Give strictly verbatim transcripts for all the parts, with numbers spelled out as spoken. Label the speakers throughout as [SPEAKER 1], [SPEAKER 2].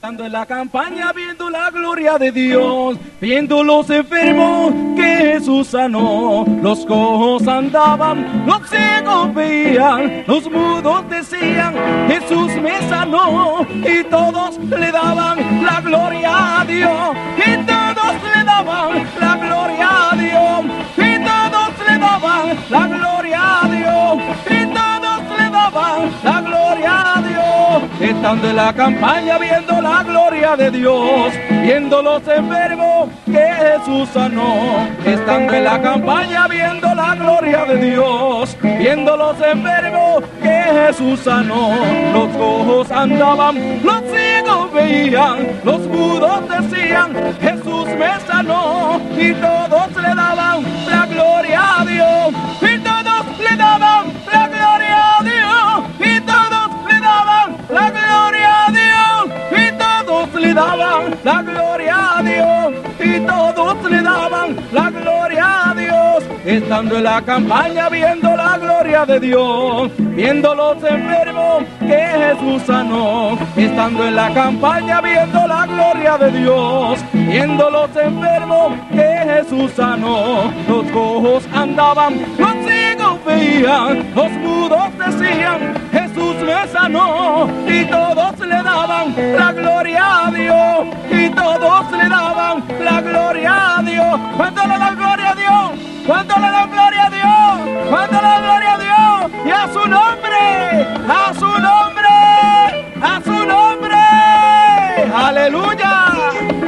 [SPEAKER 1] Estando en la campaña viendo la gloria de Dios, viendo los enfermos que Jesús sanó, los cojos andaban, los ciegos veían, los mudos decían, Jesús me sanó, y todos le daban la gloria a Dios, y todos le daban la gloria a Dios, y todos le daban la gloria a Dios, y todos le daban la gloria a Dios. Estando en la campaña viendo la gloria de Dios, viendo los enfermos que Jesús sanó, estando en la campaña viendo la gloria de Dios, viendo los enfermos que Jesús sanó, los cojos andaban, los ciegos veían, los mudos decían, Jesús me sanó, y todos le daban la gloria a Dios, y todos le daban la gloria a Dios, y todos le daban la gloria a Dios, y todos le daban la gloria a Dios, y todos le daban la gloria a Dios. Estando en la campaña viendo la gloria de Dios, viendo los enfermos que Jesús sanó, estando en la campaña viendo la gloria de Dios, viendo los enfermos que Jesús sanó, los cojos andaban, los ciegos veían, los mudos decían, Jesús me sanó, y todos le daban la gloria a Dios, y todos le daban la gloria a Dios. ¿Cuánto le dan gloria a Dios? ¿Cuánto le dan gloria a Dios? ¿Cuánto le dan gloria a Dios? Y a su nombre, a su nombre, a su nombre. ¡Aleluya!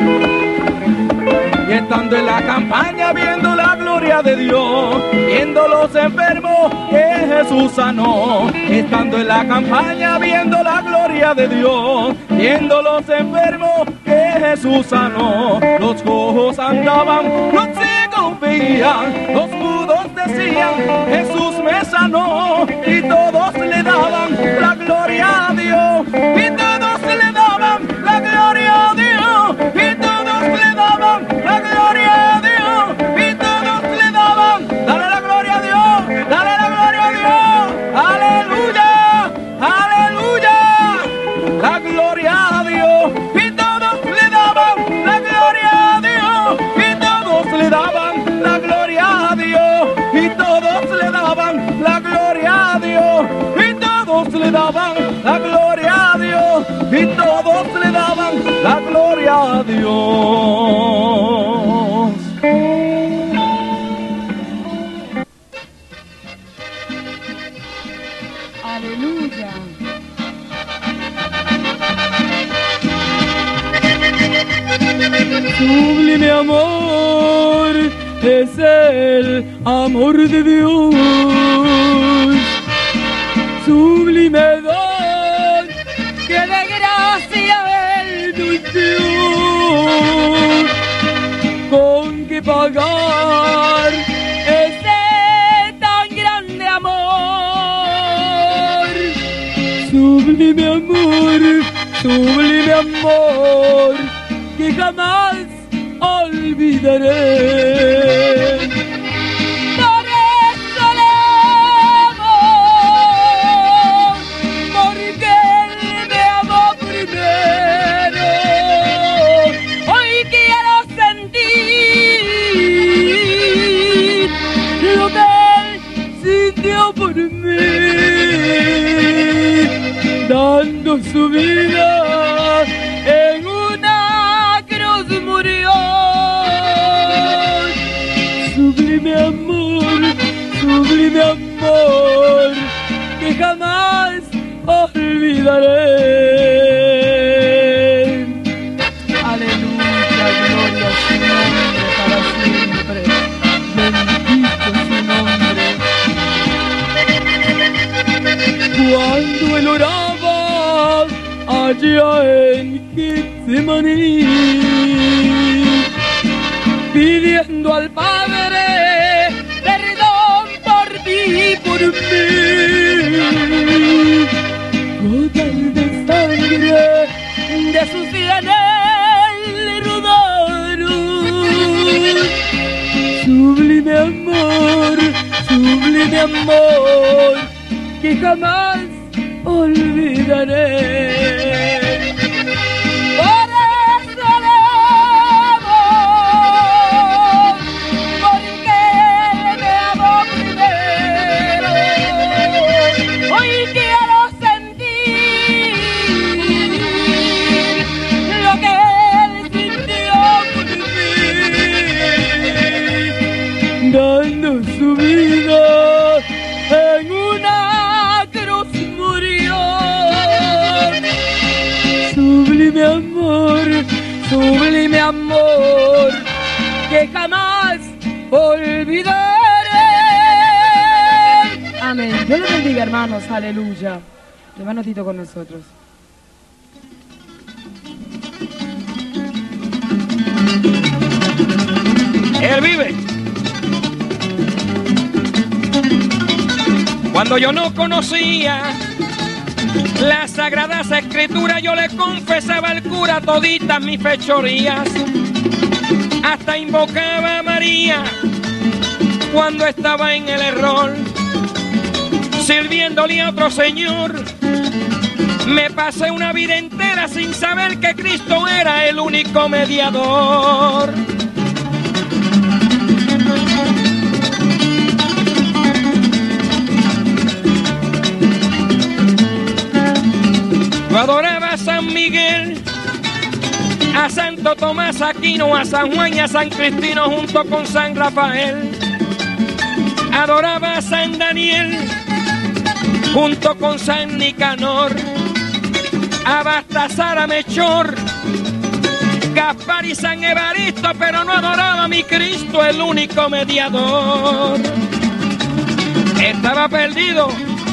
[SPEAKER 1] Y estando en la campaña viendo la gloria de Dios, viendo los enfermos que Jesús sanó, estando en la campaña viendo la gloria de Dios, viendo los enfermos que Jesús sanó, los cojos andaban, los ciegos veían, los mudos decían, Jesús me sanó, y todos le daban la gloria a Dios, y todos le daban la gloria a Dios, y todos le daban la gloria a Dios, y todos le daban, dale la gloria a Dios, dale la gloria a Dios, aleluya, aleluya, la gloria a Dios, y todos le daban la gloria a Dios, y todos le daban la gloria a Dios, y todos le daban la gloria a Dios, y todos le daban la gloria a Dios, y todos le daban la gloria a Dios.
[SPEAKER 2] Aleluya.
[SPEAKER 3] Sublime amor es el amor de Dios, sublime don
[SPEAKER 2] Que de gracia Él nos dio,
[SPEAKER 3] con que pagar
[SPEAKER 2] ese tan grande amor.
[SPEAKER 3] sublime amor, sublime amor que jamás olvidaré.
[SPEAKER 2] Por eso le amo, porque Él me amó primero. Hoy quiero sentir
[SPEAKER 3] Lo que Él sintió por mí, dando su vida en una cruz murió. Sublime amor, sublime amor que jamás olvidaré. Aleluya, gloria a su nombre para siempre. Bendito su nombre. Cuando él oraba allá en Getsemaní, pidiendo al Padre perdón por ti y por mí, gotas de sangre
[SPEAKER 2] de sus sienes rodaron.
[SPEAKER 3] Sublime amor, sublime amor que jamás olvidaré.
[SPEAKER 2] ¡Oh! sublime amor, sublime amor, que jamás olvidaré. Amén. Dios los bendiga, hermanos. Aleluya. Hermano Tito con nosotros.
[SPEAKER 4] Él vive. Cuando yo no conocía las sagradas escrituras, yo le confesaba al cura toditas mis fechorías. Hasta invocaba a María cuando estaba en el error, sirviéndole a otro señor. Me pasé una vida entera sin saber que Cristo era el único mediador. Yo adoraba a San Miguel, a Santo Tomás Aquino, a San Juan y a San Cristino junto con San Rafael. Adoraba a San Daniel junto con San Nicanor, a Baltasar, a Melchor, Gaspar y San Evaristo, pero no adoraba a mi Cristo, el único mediador. Estaba perdido.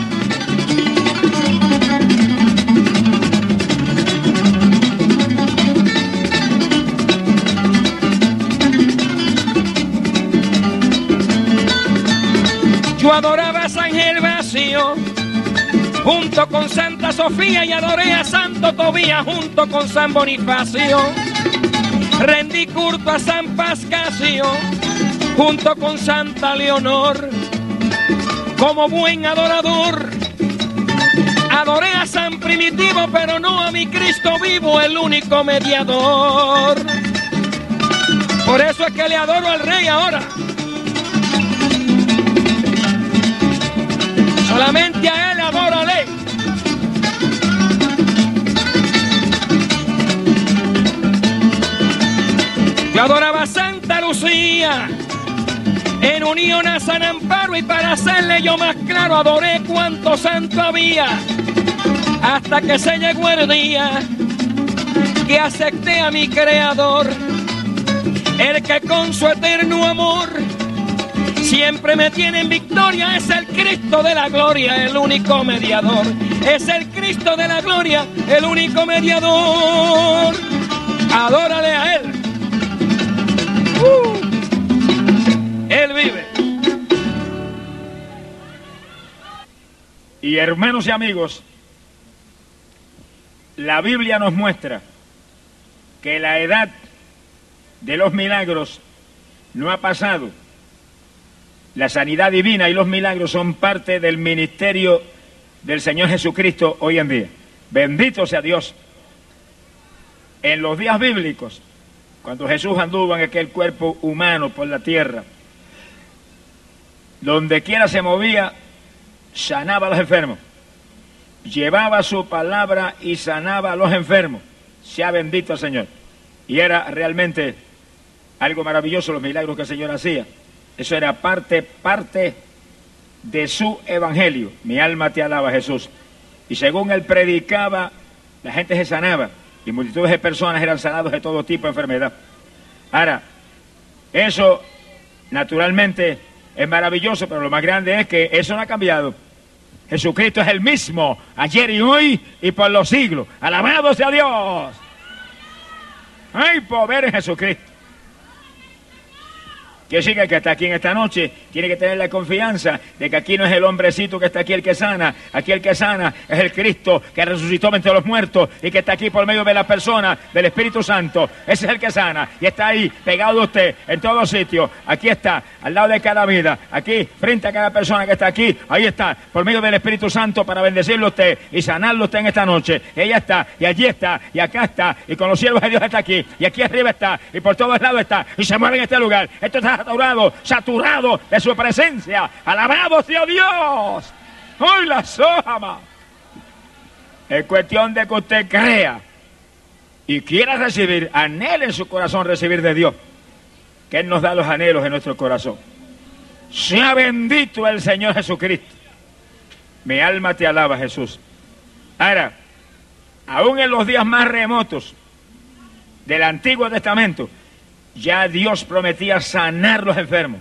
[SPEAKER 4] Yo adoraba a San Gervasio junto con Santa Sofía y adoré a Santo Tobías junto con San Bonifacio. Rendí culto a San Pascasio junto con Santa Leonor. Como buen adorador adoré a San Primitivo, pero no a mi Cristo vivo, el único mediador. Por eso es que le adoro al Rey ahora. Solamente a Él adórale. Yo adoraba a Santa Lucía en unión a San Amparo, y para hacerle yo más claro adoré cuanto santo había, hasta que se llegó el día que acepté a mi Creador, el que con su eterno amor siempre me tiene en victoria. Es el Cristo de la gloria, el único mediador. Es el Cristo de la gloria, el único mediador. Adórale a Él. Uh, Él vive.
[SPEAKER 5] Y hermanos y amigos, la Biblia nos muestra que la edad de los milagros no ha pasado. La sanidad divina y los milagros son parte del ministerio del Señor Jesucristo hoy en día. Bendito sea Dios. En los días bíblicos, cuando Jesús anduvo en aquel cuerpo humano por la tierra, donde quiera se movía, sanaba a los enfermos. Llevaba su palabra y sanaba a los enfermos. Sea bendito el Señor. Y era realmente algo maravilloso los milagros que el Señor hacía. Eso era parte, parte de su evangelio. Mi alma te alaba, Jesús. Y según él predicaba, la gente se sanaba. Y multitudes de personas eran sanados de todo tipo de enfermedad. Ahora, eso naturalmente es maravilloso, pero lo más grande es que eso no ha cambiado. Jesucristo es el mismo, ayer y hoy y por los siglos. ¡Alabado sea Dios! ¡Hay poder en Jesucristo! Que siga que está aquí en esta noche, tiene que tener la confianza de que aquí no es el hombrecito que está aquí el que sana, aquí el que sana es el Cristo que resucitó entre los muertos y que está aquí por medio de la persona del Espíritu Santo. Ese es el que sana y está ahí, pegado a usted, en todos sitios. Aquí está, al lado de cada vida, aquí, frente a cada persona que está aquí, ahí está, por medio del Espíritu Santo para bendecirlo a usted y sanarlo a usted en esta noche. Y ella está, y allí está, y acá está, y con los siervos de Dios está aquí, y aquí arriba está, y por todos lados está, y se mueve en este lugar. Esto está saturado, saturado de su presencia. Alabado sea Dios. Hoy la sojama. Es cuestión de que usted crea y quiera recibir, anhele en su corazón recibir de Dios, que Él nos da los anhelos en nuestro corazón. Sea bendito el Señor Jesucristo. Mi alma te alaba, Jesús. Ahora, Aún en los días más remotos del Antiguo Testamento, ya Dios prometía sanar los enfermos.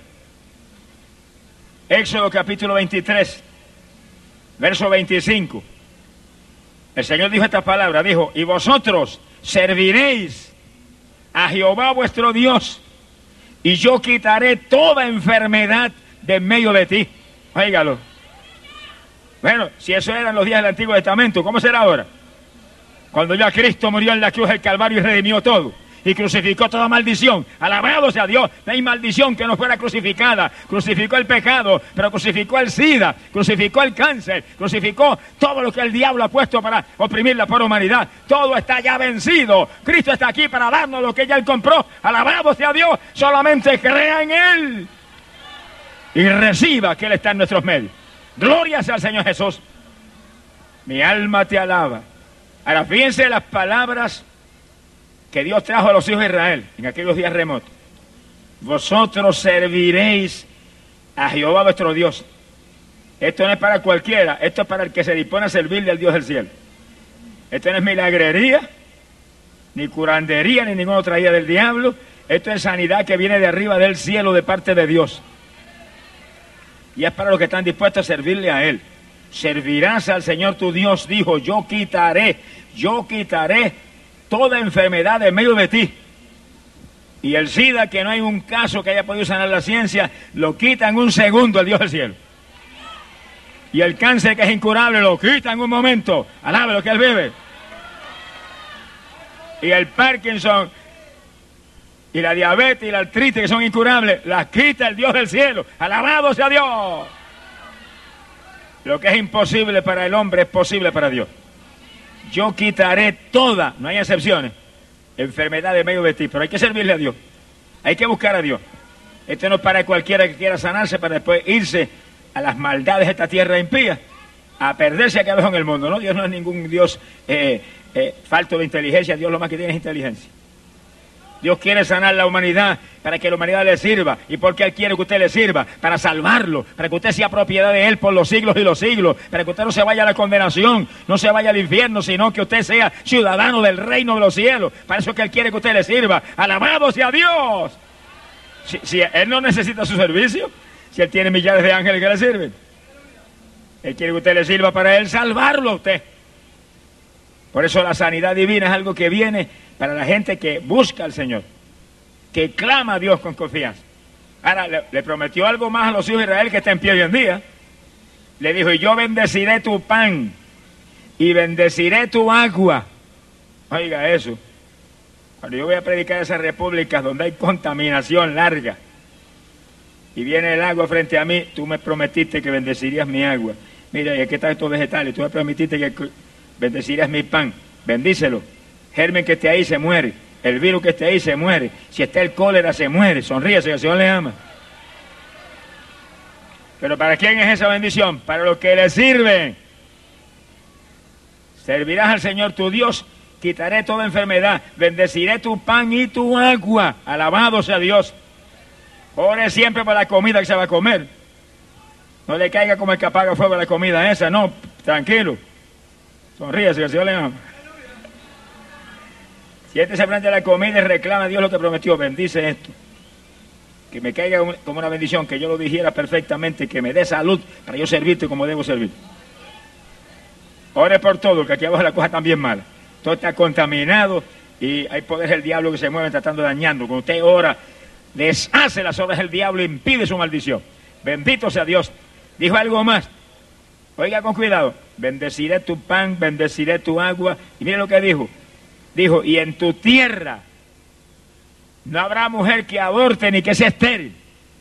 [SPEAKER 5] Éxodo capítulo veintitrés, verso veinticinco. El Señor dijo estas palabras, dijo, y vosotros serviréis a Jehová vuestro Dios, y yo quitaré toda enfermedad de en medio de ti. Óigalo. Bueno, si eso era en los días del Antiguo Testamento, ¿cómo será ahora? Cuando ya Cristo murió en la cruz del Calvario y redimió todo, y crucificó toda maldición. Alabado sea Dios. No hay maldición que no fuera crucificada. Crucificó el pecado, pero crucificó el SIDA, crucificó el cáncer, crucificó todo lo que el diablo ha puesto para oprimir la pobre humanidad. Todo está ya vencido. Cristo está aquí para darnos lo que ya Él compró. Alabado sea Dios. Solamente crea en Él y reciba que Él está en nuestros medios. Gloria sea al Señor Jesús. Mi alma te alaba. Ahora fíjense las palabras que Dios trajo a los hijos de Israel en aquellos días remotos. Vosotros serviréis a Jehová vuestro Dios. Esto no es para cualquiera, esto es para el que se dispone a servirle al Dios del cielo. Esto no es milagrería, ni curandería, ni ninguna otra idea del diablo. Esto es sanidad que viene de arriba del cielo de parte de Dios. Y es para los que están dispuestos a servirle a Él. Servirás al Señor tu Dios, dijo, yo quitaré, yo quitaré toda enfermedad en medio de ti. Y el SIDA, que no hay un caso que haya podido sanar la ciencia, lo quita en un segundo el Dios del cielo. Y el cáncer, que es incurable, lo quita en un momento. Alabe lo que Él vive. Y el Parkinson, y la diabetes, y la artritis, que son incurables, las quita el Dios del cielo. Alabado sea Dios. Lo que es imposible para el hombre es posible para Dios. Yo quitaré toda, no hay excepciones, enfermedad de medio de ti, pero hay que servirle a Dios, hay que buscar a Dios. Esto no es para cualquiera que quiera sanarse para después irse a las maldades de esta tierra impía, a perderse acá abajo en el mundo, ¿no? Dios no es ningún Dios eh, eh, falto de inteligencia, Dios lo más que tiene es inteligencia. Dios quiere sanar la humanidad para que la humanidad le sirva. ¿Y por qué Él quiere que usted le sirva? Para salvarlo, para que usted sea propiedad de Él por los siglos y los siglos, para que usted no se vaya a la condenación, no se vaya al infierno, sino que usted sea ciudadano del reino de los cielos. Para eso es que Él quiere que usted le sirva. ¡Alabado sea Dios! Si, si Él no necesita su servicio, si Él tiene millares de ángeles que le sirven, Él quiere que usted le sirva para Él salvarlo a usted. Por eso la sanidad divina es algo que viene para la gente que busca al Señor, que clama a Dios con confianza. Ahora, le, le prometió algo más a los hijos de Israel que está en pie hoy en día. Le dijo, y yo bendeciré tu pan, y bendeciré tu agua. Oiga eso. Cuando yo voy a predicar en esas repúblicas donde hay contaminación larga, y viene el agua frente a mí, tú me prometiste que bendecirías mi agua. Mira, y aquí están estos vegetales, tú me prometiste que bendecirías mi pan, bendícelo. Germen que esté ahí se muere, el virus que esté ahí se muere, si está el cólera se muere, sonríese que el Señor le ama. Pero ¿para quién es esa bendición? Para los que le sirven. Servirás al Señor tu Dios, quitaré toda enfermedad, bendeciré tu pan y tu agua, alabado sea Dios. Ore siempre por la comida que se va a comer, no le caiga como el que apaga fuego a la comida esa, no, tranquilo, sonríese que el Señor le ama. Siéntese frente a la comida y reclama a Dios lo que prometió. Bendice esto. Que me caiga como una bendición, que yo lo dijera perfectamente, que me dé salud para yo servirte como debo servir. Ore por todo, que aquí abajo la cosa está bien mala. Todo está contaminado y hay poder del diablo que se mueve tratando de dañando. Cuando usted ora, deshace las obras del diablo e impide su maldición. Bendito sea Dios. Dijo algo más. Oiga con cuidado. Bendeciré tu pan, bendeciré tu agua. Y mire lo que dijo. Dijo, y en tu tierra no habrá mujer que aborte ni que sea estéril.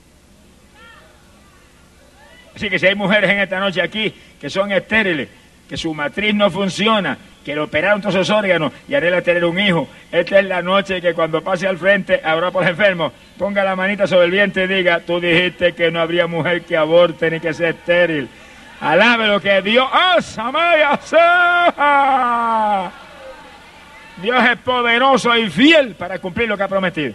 [SPEAKER 5] Así que si hay mujeres en esta noche aquí que son estériles, que su matriz no funciona, que le operaron todos esos órganos y anhela tener un hijo, esta es la noche que cuando pase al frente habrá por enfermo, ponga la manita sobre el vientre y diga, tú dijiste que no habría mujer que aborte ni que sea estéril. Alabe lo que Dios hace. Dios es poderoso y fiel para cumplir lo que ha prometido.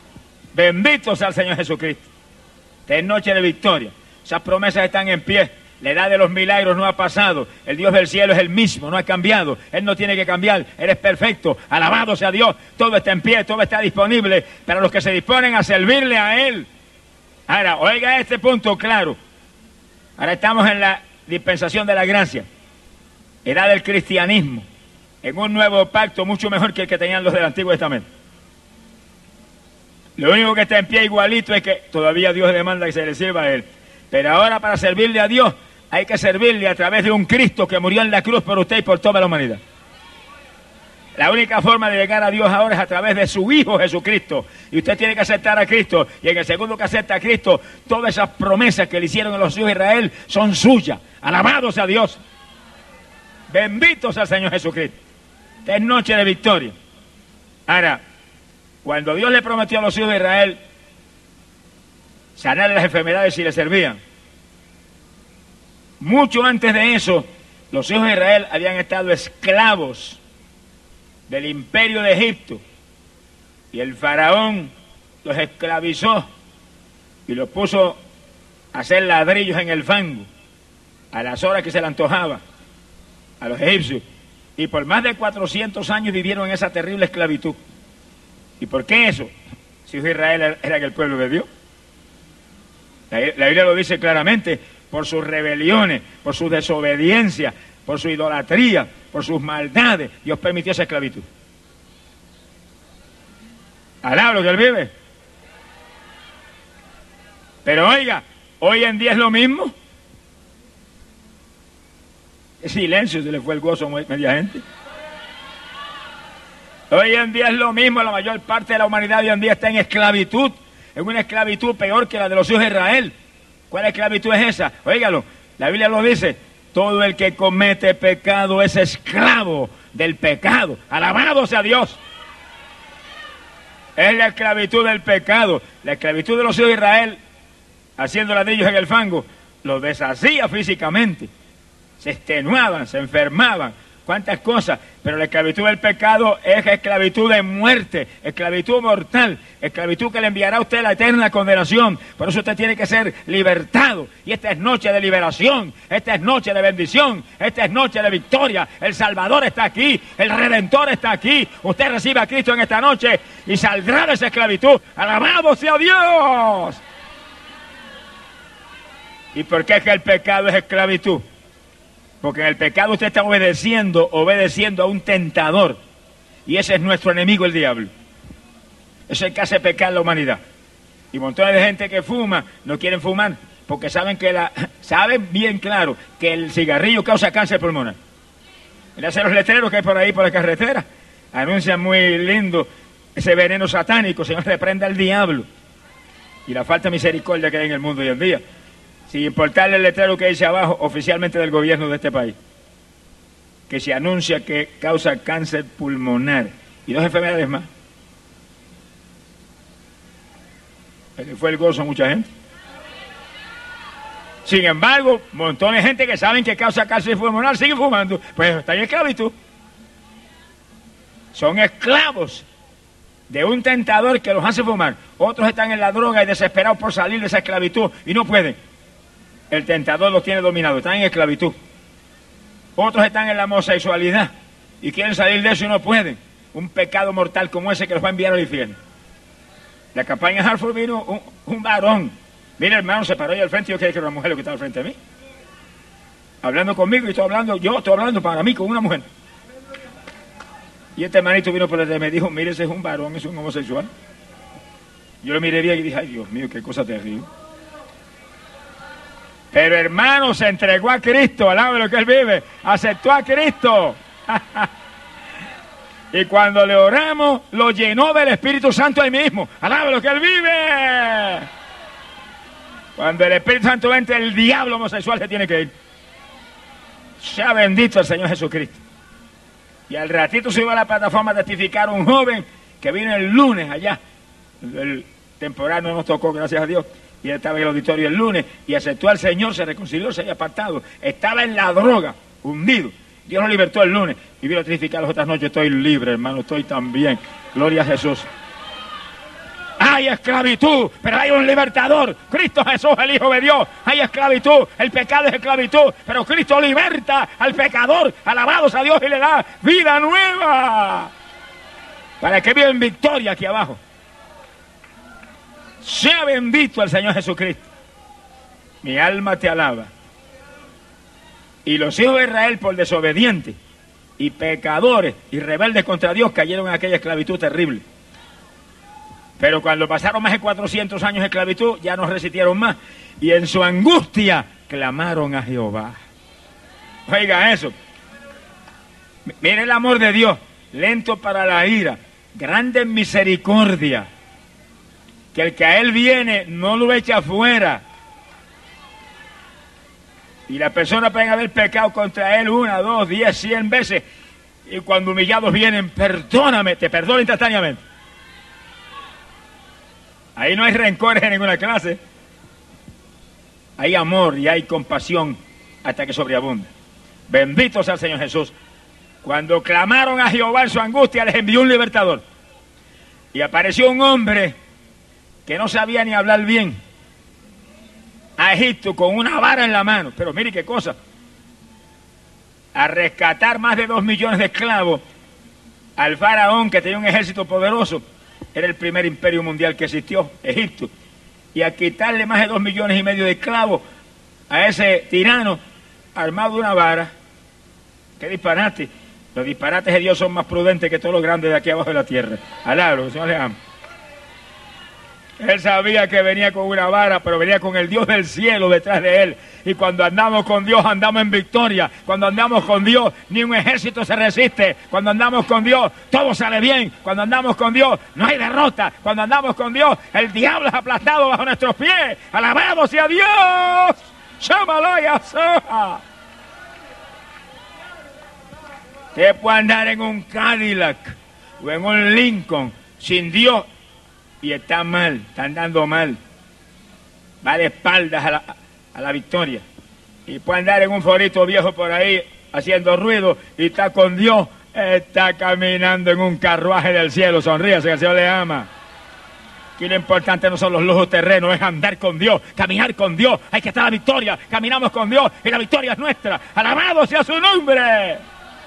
[SPEAKER 5] Bendito sea el Señor Jesucristo. Esta es noche de victoria. Esas promesas están en pie. La edad de los milagros no ha pasado. El Dios del cielo es el mismo, no ha cambiado. Él no tiene que cambiar. Eres perfecto. Alabado sea Dios. Todo está en pie, todo está disponible para los que se disponen a servirle a Él. Ahora, oiga este punto claro. Ahora estamos en la dispensación de la gracia. Edad del cristianismo. En un nuevo pacto mucho mejor que el que tenían los del Antiguo Testamento. Lo único que está en pie igualito es que todavía Dios demanda que se le sirva a Él. Pero ahora para servirle a Dios hay que servirle a través de un Cristo que murió en la cruz por usted y por toda la humanidad. La única forma de llegar a Dios ahora es a través de su Hijo Jesucristo. Y usted tiene que aceptar a Cristo. Y en el segundo que acepta a Cristo, todas esas promesas que le hicieron a los hijos de Israel son suyas. Alabados a Dios. Benditos al Señor Jesucristo. Esta es noche de victoria. Ahora, cuando Dios le prometió a los hijos de Israel sanar las enfermedades si le servían, mucho antes de eso, los hijos de Israel habían estado esclavos del imperio de Egipto, y el faraón los esclavizó y los puso a hacer ladrillos en el fango a las horas que se le antojaba a los egipcios, y por más de cuatrocientos años vivieron en esa terrible esclavitud. ¿Y por qué eso? Si Israel era el pueblo de Dios. La, la Biblia lo dice claramente: por sus rebeliones, por su desobediencia, por su idolatría, por sus maldades, Dios permitió esa esclavitud. Alabado que Él vive. Pero oiga, hoy en día es lo mismo. ¿Qué silencio? Se le fue el gozo a media gente. Hoy en día es lo mismo. La mayor parte de la humanidad hoy en día está en esclavitud. Es una esclavitud peor que la de los hijos de Israel. ¿Cuál esclavitud es esa? Óigalo, la Biblia lo dice: todo el que comete pecado es esclavo del pecado. Alabado sea Dios. Es la esclavitud del pecado. La esclavitud de los hijos de Israel, haciendo ladrillos en el fango, los deshacía físicamente. Se extenuaban, se enfermaban, cuántas cosas. Pero la esclavitud del pecado es esclavitud de muerte, esclavitud mortal, esclavitud que le enviará a usted la eterna condenación. Por eso usted tiene que ser libertado. Y esta es noche de liberación, esta es noche de bendición, esta es noche de victoria. El Salvador está aquí, el Redentor está aquí. Usted recibe a Cristo en esta noche y saldrá de esa esclavitud. ¡Alabado sea Dios! ¿Y por qué es que el pecado es esclavitud? Porque en el pecado usted está obedeciendo, obedeciendo a un tentador. Y ese es nuestro enemigo, el diablo. Ese es el que hace pecar a la humanidad. Y montones de gente que fuma, no quieren fumar, porque saben que la, saben bien claro que el cigarrillo causa cáncer pulmonar. Mira los letreros que hay por ahí por la carretera. Anuncian muy lindo ese veneno satánico: Señor, reprenda al diablo. Y la falta de misericordia que hay en el mundo hoy en día. Sin importarle el letrero que dice abajo, oficialmente del gobierno de este país, que se anuncia que causa cáncer pulmonar y dos enfermedades más. Ese fue el gozo a mucha gente. Sin embargo, montones de gente que saben que causa cáncer pulmonar siguen fumando, pues están en esclavitud. Son esclavos de un tentador que los hace fumar. Otros están en la droga y desesperados por salir de esa esclavitud y no pueden. El tentador los tiene dominados, están en esclavitud. Otros están en la homosexualidad y quieren salir de eso y no pueden. Un pecado mortal como ese que los va a enviar al infierno. La campaña de Hartford vino un, un varón. Mira, hermano, se paró ahí al frente y yo creía que era una mujer lo que estaba al frente de mí. Hablando conmigo y estoy hablando, yo estoy hablando para mí con una mujer. Y este hermanito vino por detrás y me dijo: mire, ese es un varón, es un homosexual. Yo lo miré bien y dije: ay, Dios mío, qué cosa terrible. Pero hermano, se entregó a Cristo, alaba lo que Él vive, aceptó a Cristo. Y cuando le oramos, lo llenó del Espíritu Santo ahí mismo, alaba lo que Él vive. Cuando el Espíritu Santo entra, el diablo homosexual se tiene que ir. Sea bendito el Señor Jesucristo. Y al ratito se iba a la plataforma a testificar un joven que vino el lunes allá. El temporal no nos tocó, gracias a Dios. Y él estaba en el auditorio el lunes y aceptó al Señor, se reconcilió, se había apartado. Estaba en la droga, hundido. Dios lo libertó el lunes y vino a testificar las otras noches: estoy libre, hermano, estoy tan bien. Gloria a Jesús. Hay esclavitud, pero hay un libertador. Cristo Jesús, el Hijo de Dios. Hay esclavitud, el pecado es esclavitud, pero Cristo liberta al pecador. Alabados a Dios y le da vida nueva. Para que viva en victoria aquí abajo. Sea bendito el Señor Jesucristo. Mi alma te alaba. Y los hijos de Israel, por desobedientes y pecadores y rebeldes contra Dios, cayeron en aquella esclavitud terrible. Pero cuando pasaron más de cuatrocientos años de esclavitud, ya no resistieron más. Y en su angustia clamaron a Jehová. Oiga eso. Mire el amor de Dios. Lento para la ira, grande en misericordia. Que el que a él viene no lo echa afuera. Y las personas pueden haber pecado contra él una, dos, diez, cien veces. Y cuando humillados vienen, perdóname, te perdono instantáneamente. Ahí no hay rencores en ninguna clase. Hay amor y hay compasión hasta que sobreabunda. Bendito sea el Señor Jesús. Cuando clamaron a Jehová en su angustia, les envió un libertador. Y apareció un hombre que no sabía ni hablar bien a Egipto con una vara en la mano. Pero mire qué cosa. A rescatar más de dos millones de esclavos al faraón, que tenía un ejército poderoso. Era el primer imperio mundial que existió, Egipto. Y a quitarle más de dos millones y medio de esclavos a ese tirano armado de una vara. ¡Qué disparate! Los disparates de Dios son más prudentes que todos los grandes de aquí abajo de la tierra. Alabro, Señor le ama. Él sabía que venía con una vara, pero venía con el Dios del cielo detrás de él. Y cuando andamos con Dios, andamos en victoria. Cuando andamos con Dios, ni un ejército se resiste. Cuando andamos con Dios, todo sale bien. Cuando andamos con Dios, no hay derrota. Cuando andamos con Dios, el diablo es aplastado bajo nuestros pies. ¡Alabado sea Dios! ¡Llámalo y asoja! Usted puede andar en un Cadillac o en un Lincoln sin Dios y está mal, está andando mal. Va de espaldas a la, a la victoria. Y puede andar en un forito viejo por ahí haciendo ruido y está con Dios, está caminando en un carruaje del cielo. Sonríase, que el Señor le ama. Aquí lo importante no son los lujos terrenos, es andar con Dios, caminar con Dios. Hay que estar en la victoria, caminamos con Dios y la victoria es nuestra. ¡Alabado sea su nombre!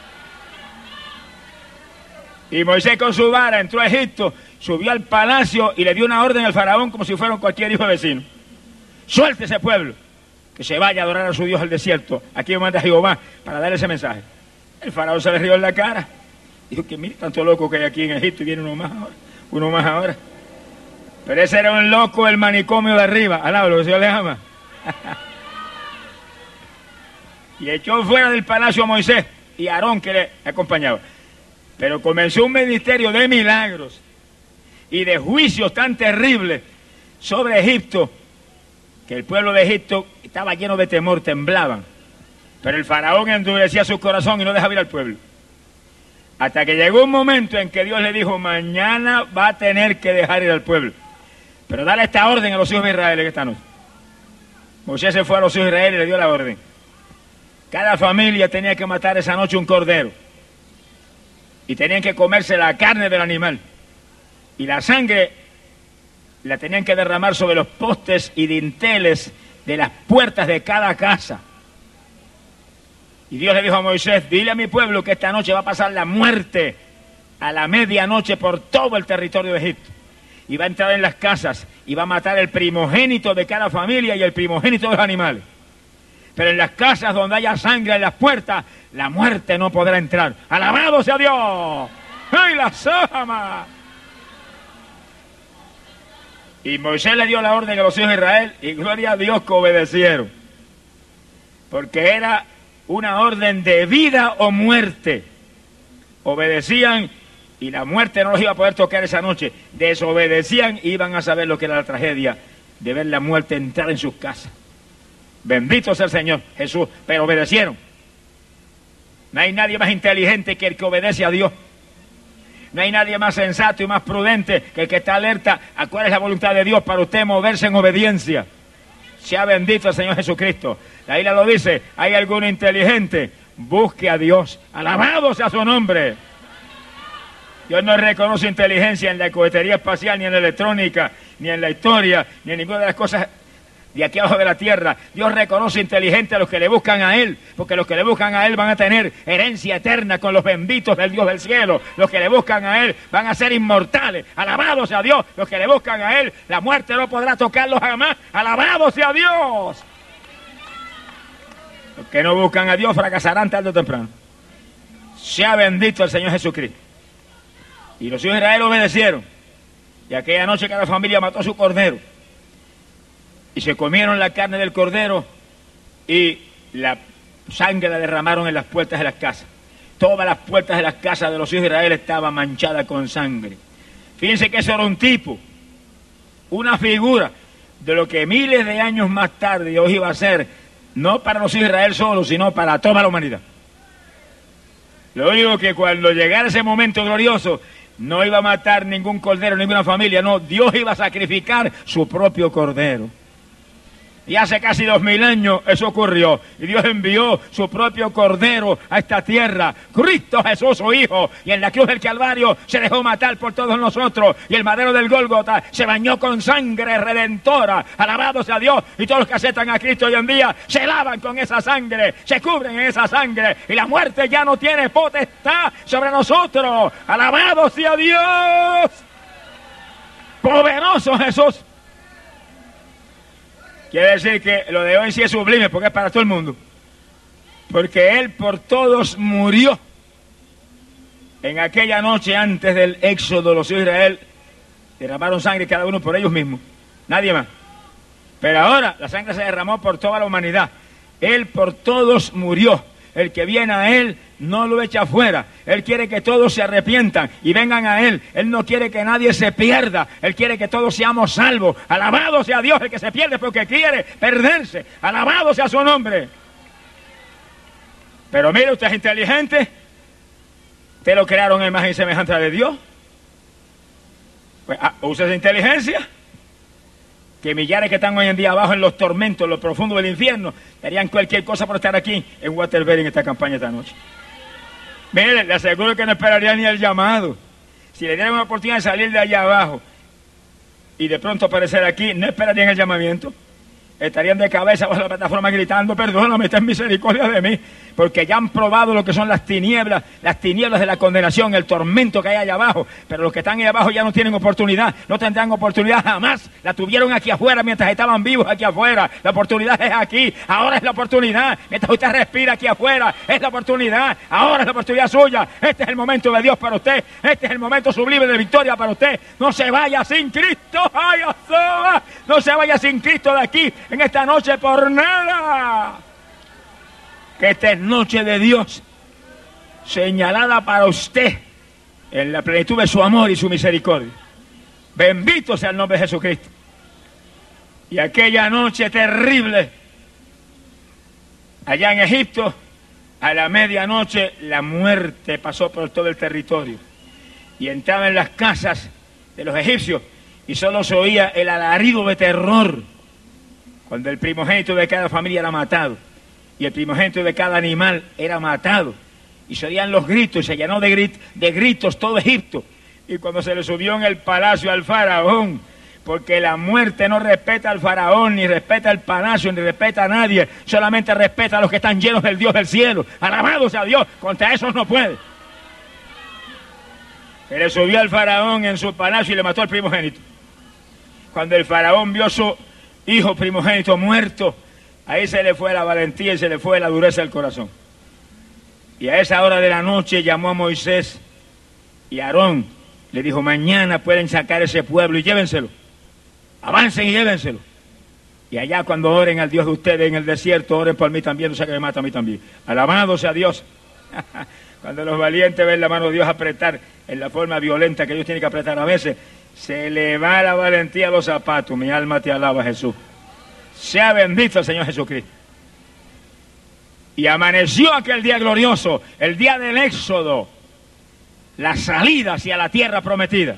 [SPEAKER 5] Y Moisés con su vara entró a Egipto, subió al palacio y le dio una orden al faraón como si fuera cualquier hijo de vecino. Suelte ese pueblo, que se vaya a adorar a su Dios al desierto. Aquí me manda Jehová para darle ese mensaje. El faraón se le rió en la cara. Dijo que mire tanto loco que hay aquí en Egipto y viene uno más ahora. Uno más ahora. Pero ese era un loco del manicomio de arriba. Alaba lo que el Señor le ama. Y echó fuera del palacio a Moisés y a Aarón, que le acompañaba. Pero comenzó un ministerio de milagros y de juicios tan terribles sobre Egipto, que el pueblo de Egipto estaba lleno de temor, temblaban. Pero el faraón endurecía su corazón y no dejaba ir al pueblo. Hasta que llegó un momento en que Dios le dijo, mañana va a tener que dejar ir al pueblo. Pero dale esta orden a los hijos de Israel en esta noche. Moisés se fue a los hijos de Israel y le dio la orden. Cada familia tenía que matar esa noche un cordero. Y tenían que comerse la carne del animal. Y la sangre la tenían que derramar sobre los postes y dinteles de las puertas de cada casa. Y Dios le dijo a Moisés, dile a mi pueblo que esta noche va a pasar la muerte a la medianoche por todo el territorio de Egipto. Y va a entrar en las casas y va a matar el primogénito de cada familia y el primogénito de los animales. Pero en las casas donde haya sangre en las puertas, la muerte no podrá entrar. ¡Alabado sea Dios! ¡Ay, la sama! Y Moisés le dio la orden a los hijos de Israel y gloria a Dios que obedecieron. Porque era una orden de vida o muerte. Obedecían y la muerte no los iba a poder tocar esa noche. Desobedecían y iban a saber lo que era la tragedia de ver la muerte entrar en sus casas. Bendito sea el Señor Jesús, pero obedecieron. No hay nadie más inteligente que el que obedece a Dios. No hay nadie más sensato y más prudente que el que está alerta a cuál es la voluntad de Dios para usted moverse en obediencia. Sea bendito el Señor Jesucristo. La Biblia lo dice, ¿hay alguno inteligente? Busque a Dios. Alabado sea su nombre. Dios no reconoce inteligencia en la cohetería espacial, ni en la electrónica, ni en la historia, ni en ninguna de las cosas de aquí abajo de la tierra. Dios reconoce inteligente a los que le buscan a Él, porque los que le buscan a Él van a tener herencia eterna con los benditos del Dios del cielo. Los que le buscan a Él van a ser inmortales. Alabado sea Dios. Los que le buscan a Él, la muerte no podrá tocarlos jamás. Alabado sea Dios. Los que no buscan a Dios fracasarán tarde o temprano. Sea bendito el Señor Jesucristo. Y los hijos de Israel obedecieron. Y aquella noche cada familia mató a su cordero. Y se comieron la carne del cordero y la sangre la derramaron en las puertas de las casas. Todas las puertas de las casas de los hijos de Israel estaban manchadas con sangre. Fíjense que eso era un tipo, una figura de lo que miles de años más tarde Dios iba a hacer, no para los hijos de Israel solo, sino para toda la humanidad. Lo único que cuando llegara ese momento glorioso, no iba a matar ningún cordero, ninguna familia, no, Dios iba a sacrificar su propio cordero. Y hace casi dos mil años eso ocurrió. Y Dios envió su propio Cordero a esta tierra. Cristo Jesús, su Hijo. Y en la cruz del Calvario se dejó matar por todos nosotros. Y el madero del Gólgota se bañó con sangre redentora. Alabado sea Dios. Y todos los que aceptan a Cristo hoy en día se lavan con esa sangre. Se cubren en esa sangre. Y la muerte ya no tiene potestad sobre nosotros. Alabado sea Dios. Poderoso Jesús. Quiere decir que lo de hoy sí es sublime porque es para todo el mundo. Porque Él por todos murió. En aquella noche antes del éxodo, los hijos de Israel derramaron sangre cada uno por ellos mismos. Nadie más. Pero ahora la sangre se derramó por toda la humanidad. Él por todos murió. El que viene a Él no lo echa fuera. Él quiere que todos se arrepientan y vengan a Él. Él no quiere que nadie se pierda. Él quiere que todos seamos salvos. Alabado sea Dios. El que se pierde porque quiere perderse. Alabado sea su nombre. Pero mire, usted es inteligente. Usted lo crearon en imagen y semejanza de Dios. Pues ah, usa esa inteligencia. Que millares que están hoy en día abajo en los tormentos, en lo profundo del infierno, harían cualquier cosa por estar aquí en Waterbury en esta campaña esta noche. Mire, le aseguro que no esperarían ni el llamado. Si le dieran una oportunidad de salir de allá abajo y de pronto aparecer aquí, no esperarían el llamamiento. Estarían de cabeza bajo la plataforma gritando, perdóname, ten misericordia de mí, porque ya han probado lo que son las tinieblas, las tinieblas de la condenación, el tormento que hay allá abajo, pero los que están allá abajo ya no tienen oportunidad, no tendrán oportunidad jamás, la tuvieron aquí afuera mientras estaban vivos aquí afuera, la oportunidad es aquí, ahora es la oportunidad, mientras usted respira aquí afuera, es la oportunidad, ahora es la oportunidad suya, este es el momento de Dios para usted, este es el momento sublime de victoria para usted, no se vaya sin Cristo, ay, asoba, no se vaya sin Cristo de aquí, en esta noche por nada. Que esta es noche de Dios, señalada para usted en la plenitud de su amor y su misericordia. Bendito sea el nombre de Jesucristo. Y aquella noche terrible, allá en Egipto, a la medianoche, la muerte pasó por todo el territorio. Y entraba en las casas de los egipcios y solo se oía el alarido de terror cuando el primogénito de cada familia era matado y el primogénito de cada animal era matado y se oían los gritos, y se llenó de, grit de gritos todo Egipto. Y cuando se le subió en el palacio al faraón, porque la muerte no respeta al faraón, ni respeta el palacio, ni respeta a nadie, solamente respeta a los que están llenos del Dios del cielo. Alabado sea Dios, contra esos no puede. Se le subió al faraón en su palacio y le mató al primogénito. Cuando el faraón vio su hijo primogénito muerto, ahí se le fue la valentía y se le fue la dureza del corazón. Y a esa hora de la noche llamó a Moisés y a Aarón. Le dijo, mañana pueden sacar ese pueblo y llévenselo. Avancen y llévenselo. Y allá cuando oren al Dios de ustedes en el desierto, oren por mí también, no sea que me mata a mí también. Alabado sea Dios. Cuando los valientes ven la mano de Dios apretar en la forma violenta que Dios tiene que apretar a veces, se le va la valentía a los zapatos. Mi alma te alaba, Jesús. Sea bendito el Señor Jesucristo. Y amaneció aquel día glorioso, el día del éxodo, la salida hacia la tierra prometida.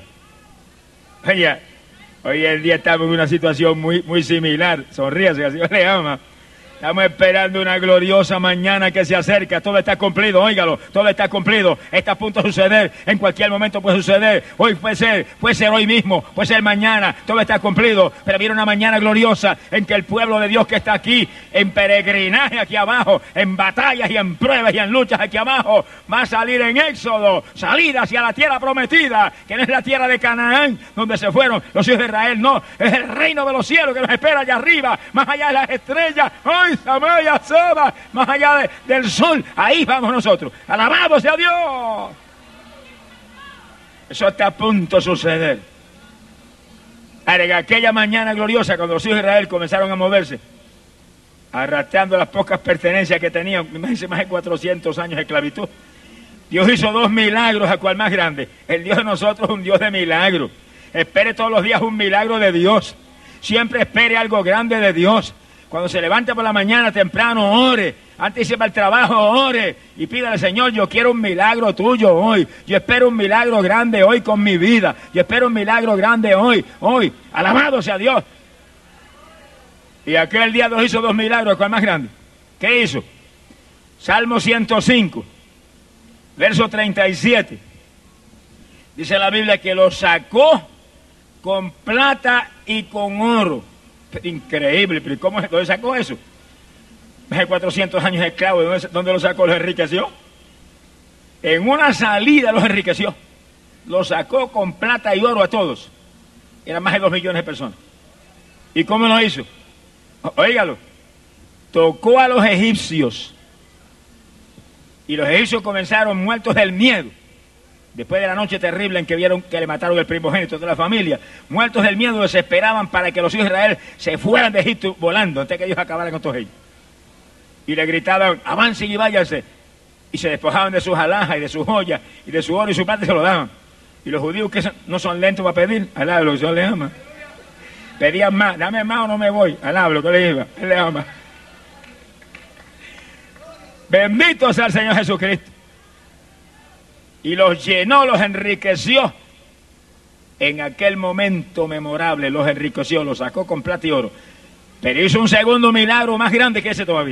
[SPEAKER 5] Oye, hoy en día estamos en una situación muy, muy similar. Sonríase, así le ama. Estamos esperando una gloriosa mañana que se acerca. Todo está cumplido, óigalo, todo está cumplido. Está a punto de suceder, en cualquier momento puede suceder. Hoy puede ser, puede ser hoy mismo, puede ser mañana, todo está cumplido. Pero viene una mañana gloriosa en que el pueblo de Dios que está aquí, en peregrinaje aquí abajo, en batallas y en pruebas y en luchas aquí abajo, va a salir en éxodo, salida hacia la tierra prometida, que no es la tierra de Canaán, donde se fueron los hijos de Israel, no, es el reino de los cielos que nos espera allá arriba, más allá de las estrellas. ¡Ay! Samaya Soba, más allá de, del sol, ahí vamos nosotros, alabado sea Dios. Eso está a punto de suceder. En aquella mañana gloriosa, cuando los hijos de Israel comenzaron a moverse, arrastrando las pocas pertenencias que tenían, más de cuatrocientos años de esclavitud, Dios hizo dos milagros, a cual más grande. El Dios de nosotros es un Dios de milagros. Espere todos los días un milagro de Dios. Siempre espere algo grande de Dios. Cuando se levante por la mañana temprano, ore. Antes de irse para el trabajo, ore. Y pídale, Señor, yo quiero un milagro tuyo hoy. Yo espero un milagro grande hoy con mi vida. Yo espero un milagro grande hoy, hoy. Alabado sea Dios. Y aquel día Dios hizo dos milagros, ¿cuál más grande? ¿Qué hizo? Salmo ciento cinco, verso treinta y siete. Dice la Biblia que lo sacó con plata y con oro. Increíble, pero ¿cómo, ¿dónde sacó eso? Más de cuatrocientos años de esclavo, ¿dónde, ¿dónde lo sacó? Los enriqueció. En una salida los enriqueció. Lo sacó con plata y oro a todos. Eran más de dos millones de personas. ¿Y cómo lo hizo? Óigalo. Tocó a los egipcios. Y los egipcios comenzaron muertos del miedo. Después de la noche terrible en que vieron que le mataron el primogénito de la familia, muertos del miedo, desesperaban para que los hijos de Israel se fueran de Egipto volando antes que ellos acabaran con todos ellos. Y le gritaban, avancen y váyanse. Y se despojaban de sus alhajas y de sus joyas y de su oro y su plata y se lo daban. Y los judíos que no son lentos para pedir, alaba lo que Dios le ama. Pedían más, dame más o no me voy, alaba lo que le iba, él le ama. Bendito sea el Señor Jesucristo. Y los llenó, los enriqueció. En aquel momento memorable los enriqueció, los sacó con plata y oro. Pero hizo un segundo milagro más grande que ese todavía.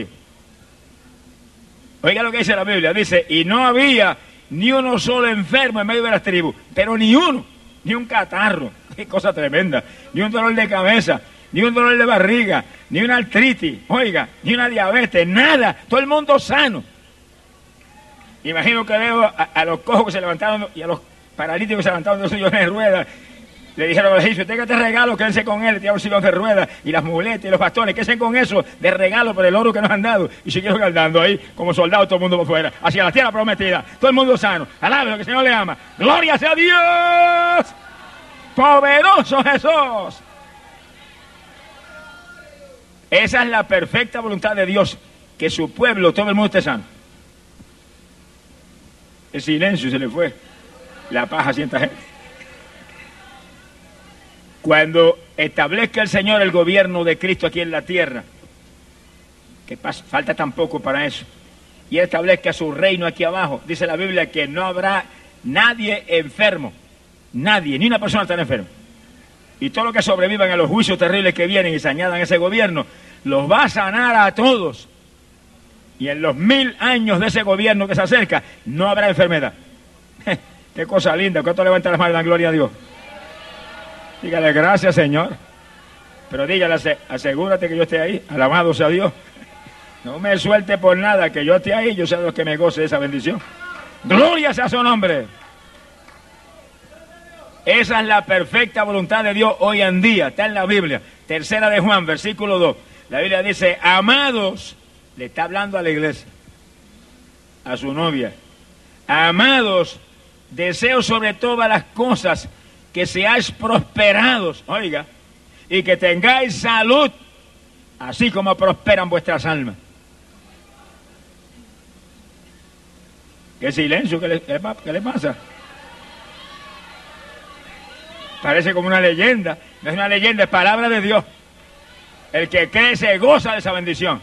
[SPEAKER 5] Oiga lo que dice la Biblia, dice, y no había ni uno solo enfermo en medio de las tribus, pero ni uno, ni un catarro, qué cosa tremenda, ni un dolor de cabeza, ni un dolor de barriga, ni una artritis, oiga, ni una diabetes, nada, todo el mundo sano. Imagino que veo a, a los cojos que se levantaron y a los paralíticos que se levantaron de los sillones de ruedas. Le dijeron a los egipcios, tenga este regalo, quédense con él, tiraron sillones de ruedas y las muletas y los bastones, quédense con eso de regalo por el oro que nos han dado. Y siguieron andando ahí como soldados todo el mundo por fuera, hacia la tierra prometida, todo el mundo sano. Alabe lo que el Señor le ama. ¡Gloria sea Dios! ¡Poderoso Jesús! Esa es la perfecta voluntad de Dios, que su pueblo, todo el mundo esté sano. El silencio se le fue. La paja sienta gente. Cuando establezca el Señor el gobierno de Cristo aquí en la tierra, que pasa, falta tan poco para eso, y Él establezca su reino aquí abajo, dice la Biblia que no habrá nadie enfermo, nadie, ni una persona estará enferma. Y todo lo que sobrevivan a los juicios terribles que vienen y se añadan a ese gobierno, los va a sanar a todos. Y en los mil años de ese gobierno que se acerca, no habrá enfermedad. Qué cosa linda. ¿Cuánto levanta las manos y dan gloria a Dios? Dígale gracias, Señor. Pero dígale, asegúrate que yo esté ahí. Alabado sea Dios. No me suelte por nada, que yo esté ahí. Yo sé los que me goce de esa bendición. Gloria sea su nombre. Esa es la perfecta voluntad de Dios hoy en día. Está en la Biblia. Tercera de Juan, versículo dos. La Biblia dice, amados, le está hablando a la iglesia, a su novia. Amados, deseo sobre todas las cosas que seáis prosperados, oiga, y que tengáis salud, así como prosperan vuestras almas. ¿Qué silencio? ¿Qué le, qué le pasa? Parece como una leyenda. No es una leyenda, es palabra de Dios. El que cree se goza de esa bendición.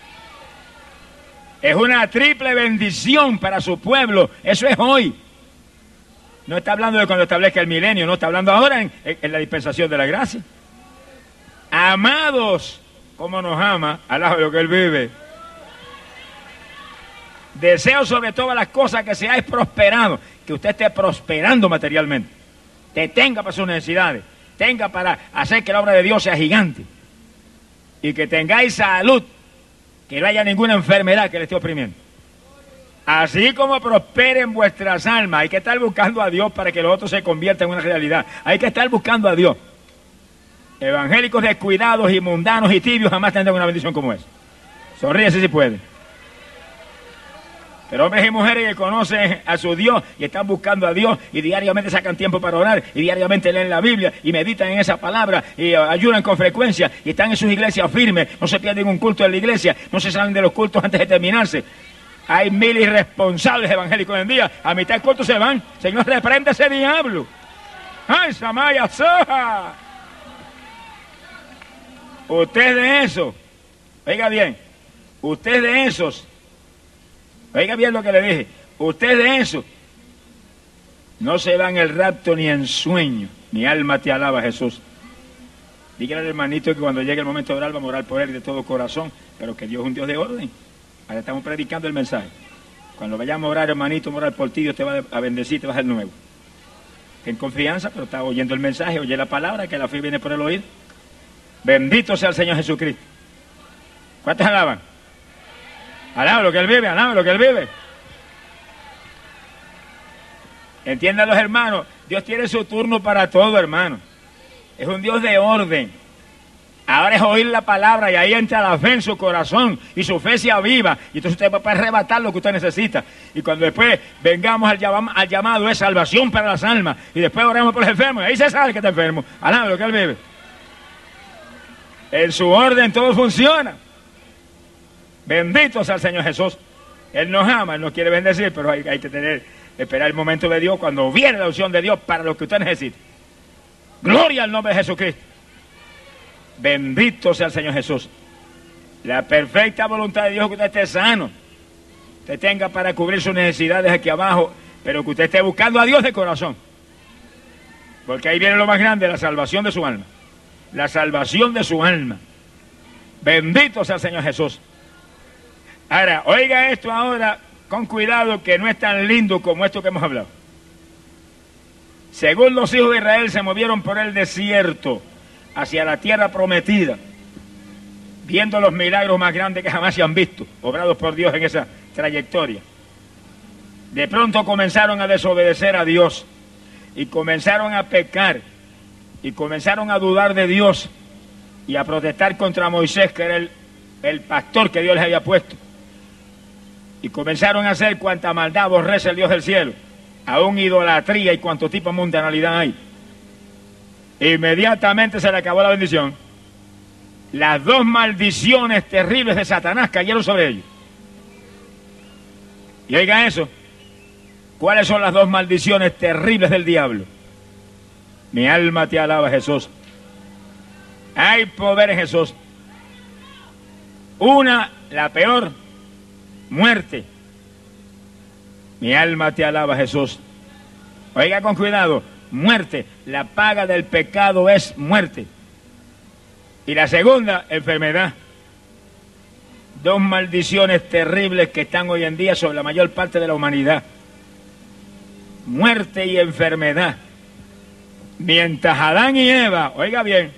[SPEAKER 5] Es una triple bendición para su pueblo. Eso es hoy. No está hablando de cuando establezca el milenio, no está hablando ahora en, en la dispensación de la gracia. Amados, cómo nos ama, al lado de lo que Él vive. Deseo sobre todas las cosas que seáis prosperados, que usted esté prosperando materialmente, que tenga para sus necesidades, tenga para hacer que la obra de Dios sea gigante, y que tengáis salud, que no haya ninguna enfermedad que le esté oprimiendo. Así como prosperen vuestras almas. Hay que estar buscando a Dios para que lo otro se convierta en una realidad. Hay que estar buscando a Dios. Evangélicos descuidados y mundanos y tibios jamás tendrán una bendición como esa. Sonríese si puede. Pero hombres y mujeres que conocen a su Dios y están buscando a Dios y diariamente sacan tiempo para orar y diariamente leen la Biblia y meditan en esa palabra y ayunan con frecuencia y están en sus iglesias firmes, no se pierden un culto en la iglesia, no se salen de los cultos antes de terminarse. Hay mil irresponsables evangélicos hoy en día, a mitad del culto se van. Señor, reprende ese diablo. ¡Ay, Samaya Soja! Usted de eso, oiga bien, usted de esos, oiga bien lo que le dije, usted de eso, no se va en el rapto ni en sueño. Mi alma te alaba, Jesús. Dígale al hermanito que cuando llegue el momento de orar, vamos a orar por él de todo corazón, pero que Dios es un Dios de orden. Ahora estamos predicando el mensaje. Cuando vayamos a orar, hermanito, vamos a orar por ti, Dios te va a bendecir, te va a hacer nuevo. Ten confianza, pero está oyendo el mensaje, oye la palabra, que la fe viene por el oído. Bendito sea el Señor Jesucristo. ¿Cuántos alaban? Alaba lo que Él vive, alaba lo que Él vive. Entiendan los hermanos, Dios tiene su turno para todo, hermano. Es un Dios de orden. Ahora es oír la palabra y ahí entra la fe en su corazón y su fe se aviva. Y entonces usted va a arrebatar lo que usted necesita. Y cuando después vengamos al, llam al llamado es salvación para las almas. Y después oramos por los enfermos. Y ahí se sabe que está enfermo. Alaba lo que Él vive. En su orden todo funciona. Bendito sea el Señor Jesús. Él nos ama, Él nos quiere bendecir, pero hay, hay que tener, esperar el momento de Dios cuando viene la opción de Dios para lo que usted necesite. Gloria al nombre de Jesucristo. Bendito sea el Señor Jesús. La perfecta voluntad de Dios es que usted esté sano, usted tenga para cubrir sus necesidades aquí abajo, pero que usted esté buscando a Dios de corazón. Porque ahí viene lo más grande, la salvación de su alma. La salvación de su alma. Bendito sea el Señor Jesús. Ahora, oiga esto ahora con cuidado, que no es tan lindo como esto que hemos hablado. Según los hijos de Israel se movieron por el desierto hacia la tierra prometida, viendo los milagros más grandes que jamás se han visto, obrados por Dios en esa trayectoria. De pronto comenzaron a desobedecer a Dios y comenzaron a pecar y comenzaron a dudar de Dios y a protestar contra Moisés, que era el, el pastor que Dios les había puesto. Y comenzaron a hacer cuanta maldad aborrece el Dios del cielo, aún idolatría y cuanto tipo de mundanalidad hay. Inmediatamente se le acabó la bendición. Las dos maldiciones terribles de Satanás cayeron sobre ellos. Y oiga eso, ¿cuáles son las dos maldiciones terribles del diablo? Mi alma te alaba, Jesús. Hay poder en Jesús. Una, la peor, muerte. Mi alma te alaba, Jesús. Oiga con cuidado, muerte. La paga del pecado es muerte. Y la segunda, enfermedad. Dos maldiciones terribles que están hoy en día sobre la mayor parte de la humanidad. Muerte y enfermedad. Mientras Adán y Eva, oiga bien,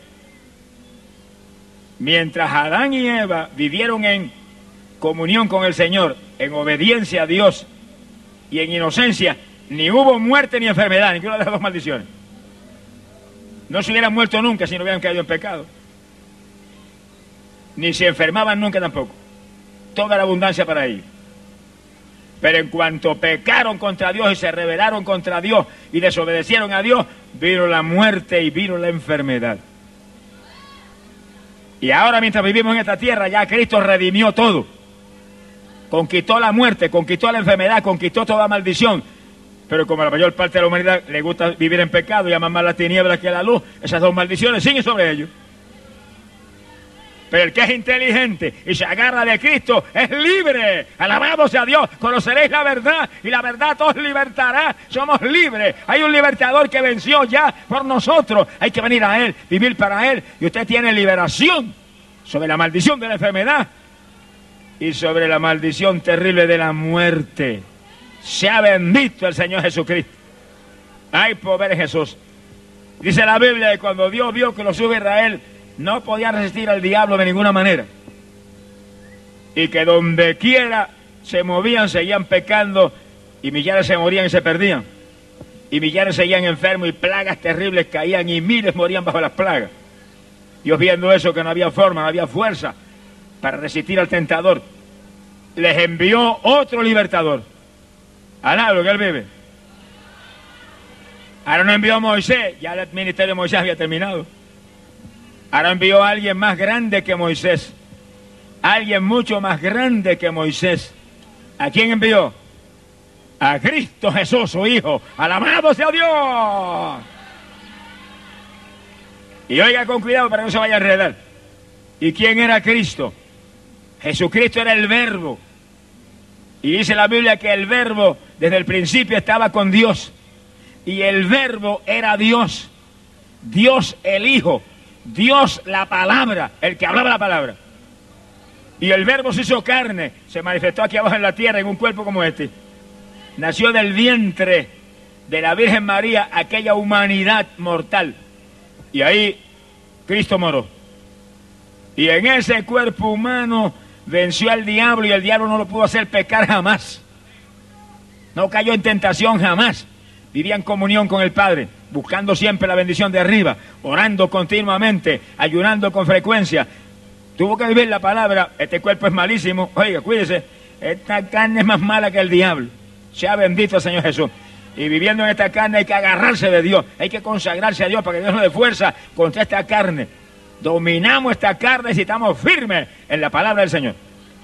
[SPEAKER 5] mientras Adán y Eva vivieron en comunión con el Señor, en obediencia a Dios y en inocencia, ni hubo muerte ni enfermedad, ninguna de las dos maldiciones. No se hubieran muerto nunca si no hubieran caído en pecado. Ni se enfermaban nunca tampoco. Toda la abundancia para ellos. Pero en cuanto pecaron contra Dios y se rebelaron contra Dios y desobedecieron a Dios, vino la muerte y vino la enfermedad. Y ahora, mientras vivimos en esta tierra, ya Cristo redimió todo. Conquistó la muerte, conquistó la enfermedad, conquistó toda maldición. Pero como a la mayor parte de la humanidad le gusta vivir en pecado y aman más las tinieblas que la luz, esas dos maldiciones siguen sobre ellos. Pero el que es inteligente y se agarra de Cristo es libre. Alabado sea Dios. Conoceréis la verdad y la verdad os libertará. Somos libres. Hay un libertador que venció ya por nosotros. Hay que venir a Él, vivir para Él. Y usted tiene liberación. sobre la maldición de la enfermedad y sobre la maldición terrible de la muerte. Sea bendito el Señor Jesucristo. Hay poder en Jesús. Dice la Biblia que cuando Dios vio que los hijos de Israel no podían resistir al diablo de ninguna manera, y que donde quiera se movían, seguían pecando, y millares se morían y se perdían, y millares seguían enfermos, y plagas terribles caían, y miles morían bajo las plagas. Dios, viendo eso, que no había forma, no había fuerza para resistir al tentador, les envió otro libertador. Alá, lo que él vive. Ahora no envió a Moisés, ya el ministerio de Moisés había terminado. Ahora envió a alguien más grande que Moisés, alguien mucho más grande que Moisés. ¿A quién envió? A Cristo Jesús, su Hijo. ¡Alabado sea Dios! Y oiga con cuidado para que no se vaya a enredar. ¿Y quién era Cristo? Jesucristo era el Verbo. Y dice la Biblia que el Verbo desde el principio estaba con Dios. Y el Verbo era Dios. Dios el Hijo. Dios la palabra, el que hablaba la palabra. Y el Verbo se hizo carne, se manifestó aquí abajo en la tierra en un cuerpo como este. Nació del vientre de la Virgen María aquella humanidad mortal. Y ahí Cristo moró. Y en ese cuerpo humano venció al diablo, y el diablo no lo pudo hacer pecar jamás. No cayó en tentación jamás. Vivía en comunión con el Padre, buscando siempre la bendición de arriba, orando continuamente, ayunando con frecuencia. Tuvo que vivir la palabra. Este cuerpo es malísimo. Oiga, cuídese, esta carne es más mala que el diablo. Sea bendito el Señor Jesús. Y viviendo en esta carne hay que agarrarse de Dios, hay que consagrarse a Dios para que Dios nos dé fuerza contra esta carne. Dominamos esta carne y estamos firmes en la palabra del Señor.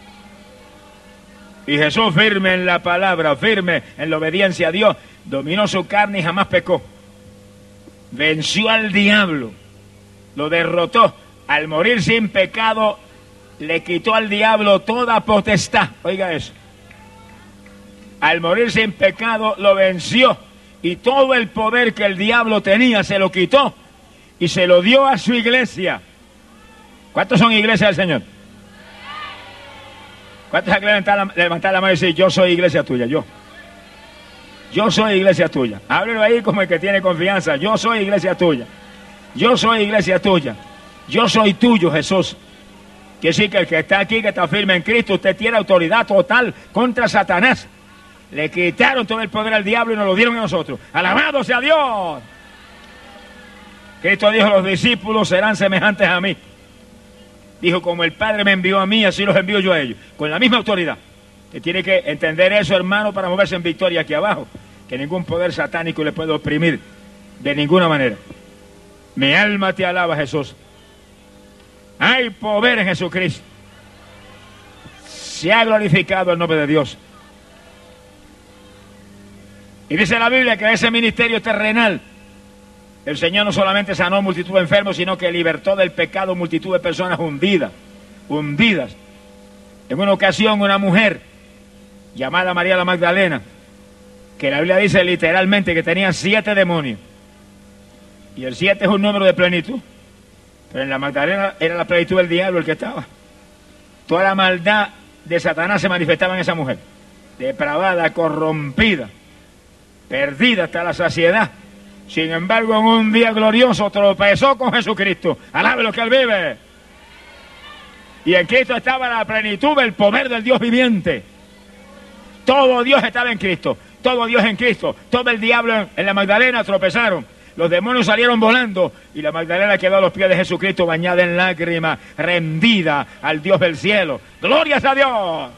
[SPEAKER 5] Y Jesús, firme en la palabra, firme en la obediencia a Dios, dominó su carne y jamás pecó. Venció al diablo, lo derrotó. Al morir sin pecado, le quitó al diablo toda potestad. Oiga eso. Al morir sin pecado, lo venció. Y todo el poder que el diablo tenía se lo quitó y se lo dio a su iglesia. ¿Cuántos son iglesias del Señor? ¿Cuántos hay que levantar la, levantar la mano y decir, yo soy iglesia tuya? Yo. Yo soy iglesia tuya. Háblelo ahí como el que tiene confianza. Yo soy iglesia tuya. Yo soy iglesia tuya. Yo soy tuyo, Jesús. Quiere decir que el que está aquí, que está firme en Cristo, usted tiene autoridad total contra Satanás. Le quitaron todo el poder al diablo y nos lo dieron a nosotros. ¡Alabado sea Dios! Cristo dijo, los discípulos serán semejantes a mí. Dijo, como el Padre me envió a mí, así los envío yo a ellos. Con la misma autoridad. Usted tiene que entender eso, hermano, para moverse en victoria aquí abajo. Que ningún poder satánico le puede oprimir de ninguna manera. Mi alma te alaba, Jesús. Hay poder en Jesucristo. Se ha glorificado el nombre de Dios. Y dice la Biblia que en ese ministerio terrenal el Señor no solamente sanó multitud de enfermos, sino que libertó del pecado multitud de personas hundidas, hundidas. En una ocasión una mujer llamada María la Magdalena, que la Biblia dice literalmente que tenía siete demonios, y el siete es un número de plenitud, pero en la Magdalena era la plenitud del diablo el que estaba. Toda la maldad de Satanás se manifestaba en esa mujer, depravada, corrompida, perdida hasta la saciedad. Sin embargo, en un día glorioso tropezó con Jesucristo. Alabe lo que él vive. Y en Cristo estaba la plenitud del poder del Dios viviente. Todo Dios estaba en Cristo. Todo Dios en Cristo. Todo el diablo en la Magdalena tropezaron. Los demonios salieron volando y la Magdalena quedó a los pies de Jesucristo, bañada en lágrimas, rendida al Dios del cielo. ¡Glorias a Dios!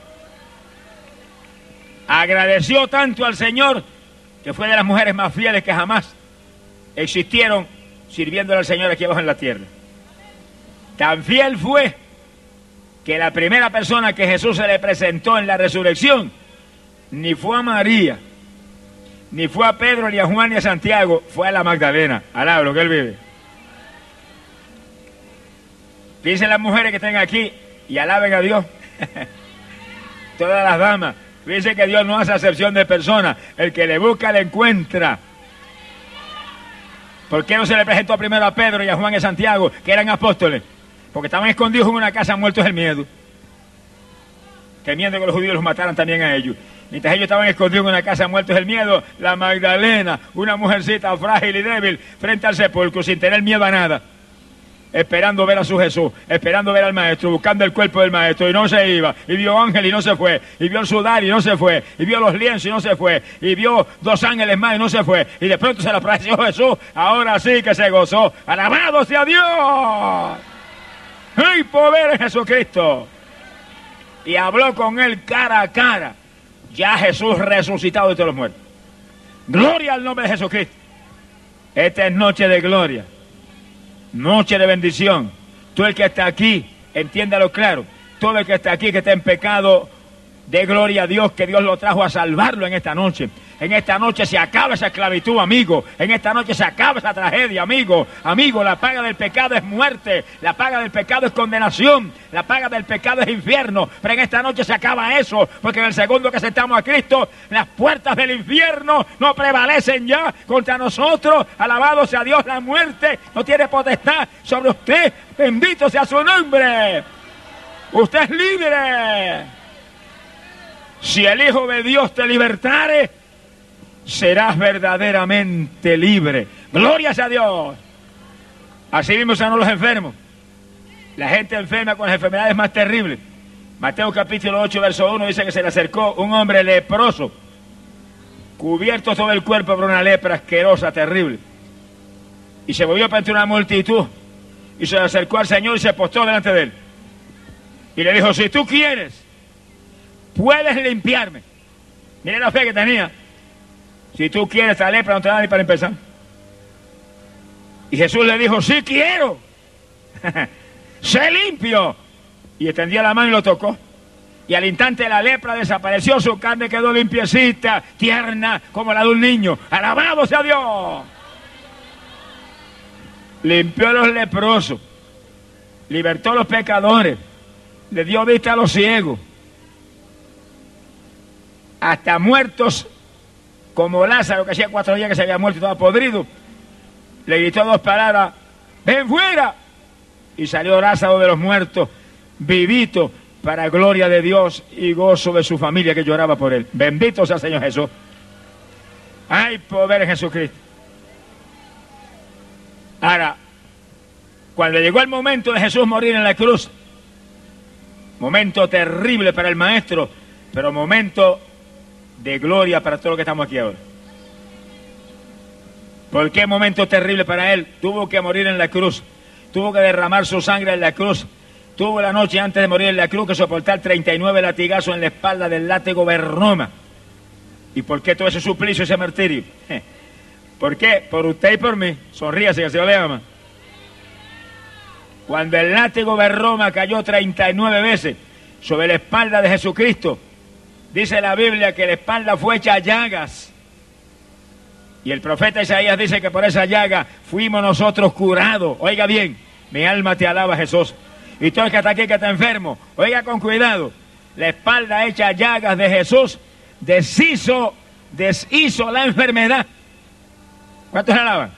[SPEAKER 5] Agradeció tanto al Señor que fue de las mujeres más fieles que jamás existieron sirviéndole al Señor aquí abajo en la tierra. Tan fiel fue que la primera persona que Jesús se le presentó en la resurrección ni fue a María, ni fue a Pedro, ni a Juan, ni a Santiago, fue a la Magdalena. Alaba lo que él vive. Fíjense las mujeres que están aquí y alaben a Dios. Todas las damas. Fíjense que Dios no hace acepción de personas. El que le busca, le encuentra. ¿Por qué no se le presentó primero a Pedro y a Juan y a Santiago, que eran apóstoles? porque estaban escondidos en una casa muertos del miedo, temiendo que los judíos los mataran también a ellos. Mientras ellos estaban escondidos en una casa muertos del miedo, la Magdalena, una mujercita frágil y débil, frente al sepulcro, sin tener miedo a nada, esperando ver a su Jesús, esperando ver al maestro, buscando el cuerpo del maestro, y no se iba, y vio ángel y no se fue, y vio el sudar y no se fue, y vio los lienzos y no se fue, y vio dos ángeles más y no se fue, y de pronto se le apareció Jesús, ahora sí que se gozó. ¡Alabado sea Dios! ¡Hay poder en Jesucristo! Y habló con él cara a cara, ya Jesús resucitado de todos los muertos. Gloria al nombre de Jesucristo. Esta es noche de gloria, noche de bendición. Tú el que está aquí, entiéndalo claro, todo el que está aquí que está en pecado, dé gloria a Dios que Dios lo trajo a salvarlo en esta noche. En esta noche se acaba esa esclavitud, amigo. En esta noche se acaba esa tragedia, amigo. Amigo, la paga del pecado es muerte. La paga del pecado es condenación. La paga del pecado es infierno. Pero en esta noche se acaba eso, porque en el segundo que aceptamos a Cristo, las puertas del infierno no prevalecen ya contra nosotros. Alabado sea Dios, la muerte no tiene potestad sobre usted. Bendito sea su nombre. Usted es libre. Si el Hijo de Dios te libertare, serás verdaderamente libre. Gloria a Dios. Así mismo sanó los enfermos. La gente enferma con las enfermedades más terribles. Mateo capítulo ocho, verso uno dice que se le acercó un hombre leproso, cubierto todo el cuerpo por una lepra asquerosa, terrible. Y se volvió para entre una multitud y se le acercó al Señor y se postró delante de él. Y le dijo, si tú quieres, puedes limpiarme. Mire la fe que tenía. Si tú quieres, esta lepra no te da ni para empezar. Y Jesús le dijo, sí quiero. Sé limpio. Y extendió la mano y lo tocó. Y al instante la lepra desapareció, su carne quedó limpiecita, tierna, como la de un niño. ¡Alabado sea Dios! Limpió a los leprosos, libertó a los pecadores, le dio vista a los ciegos. Hasta muertos como Lázaro, que hacía cuatro días que se había muerto y estaba podrido, le gritó dos palabras, ven fuera, y salió Lázaro de los muertos, vivito, para gloria de Dios y gozo de su familia que lloraba por él. Bendito sea el Señor Jesús. Hay poder en Jesucristo. Ahora, cuando llegó el momento de Jesús morir en la cruz, momento terrible para el maestro, pero momento de gloria para todo lo que estamos aquí ahora. ¿Por qué momento terrible para él? Tuvo que morir en la cruz, tuvo que derramar su sangre en la cruz, tuvo la noche antes de morir en la cruz que soportar treinta y nueve latigazos en la espalda del látigo Bernoma. ¿Y por qué todo ese suplicio, ese martirio? ¿Por qué? Por usted y por mí. Sonríase, que se lo ama. Cuando el látigo Bernoma cayó treinta y nueve veces sobre la espalda de Jesucristo, dice la Biblia que la espalda fue hecha llagas. Y el profeta Isaías dice que por esa llaga fuimos nosotros curados. Oiga bien, mi alma te alaba, Jesús. Y todo el que está aquí que está enfermo, oiga con cuidado, la espalda hecha llagas de Jesús deshizo, deshizo la enfermedad. ¿Cuántos la alaban?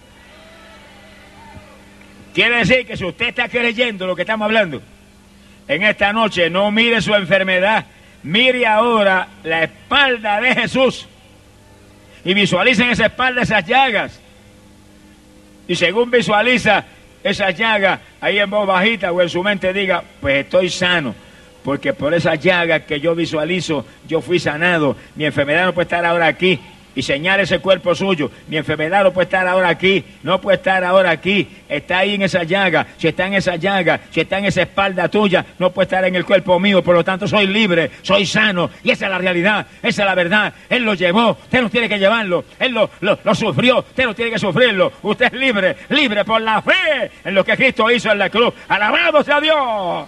[SPEAKER 5] Quiere decir que si usted está creyendo lo que estamos hablando, en esta noche no mire su enfermedad, mire ahora la espalda de Jesús y visualice en esa espalda esas llagas. Y según visualiza esas llagas, ahí en voz bajita o en su mente diga, pues estoy sano, porque por esas llagas que yo visualizo, yo fui sanado. Mi enfermedad no puede estar ahora aquí. Y señala ese cuerpo suyo, mi enfermedad no puede estar ahora aquí, no puede estar ahora aquí, está ahí en esa llaga, si está en esa llaga, si está en esa espalda tuya, no puede estar en el cuerpo mío, por lo tanto soy libre, soy sano, y esa es la realidad, esa es la verdad. Él lo llevó, usted no tiene que llevarlo, Él lo, lo, lo sufrió, usted no tiene que sufrirlo, usted es libre, libre por la fe en lo que Cristo hizo en la cruz. ¡Alabado sea Dios!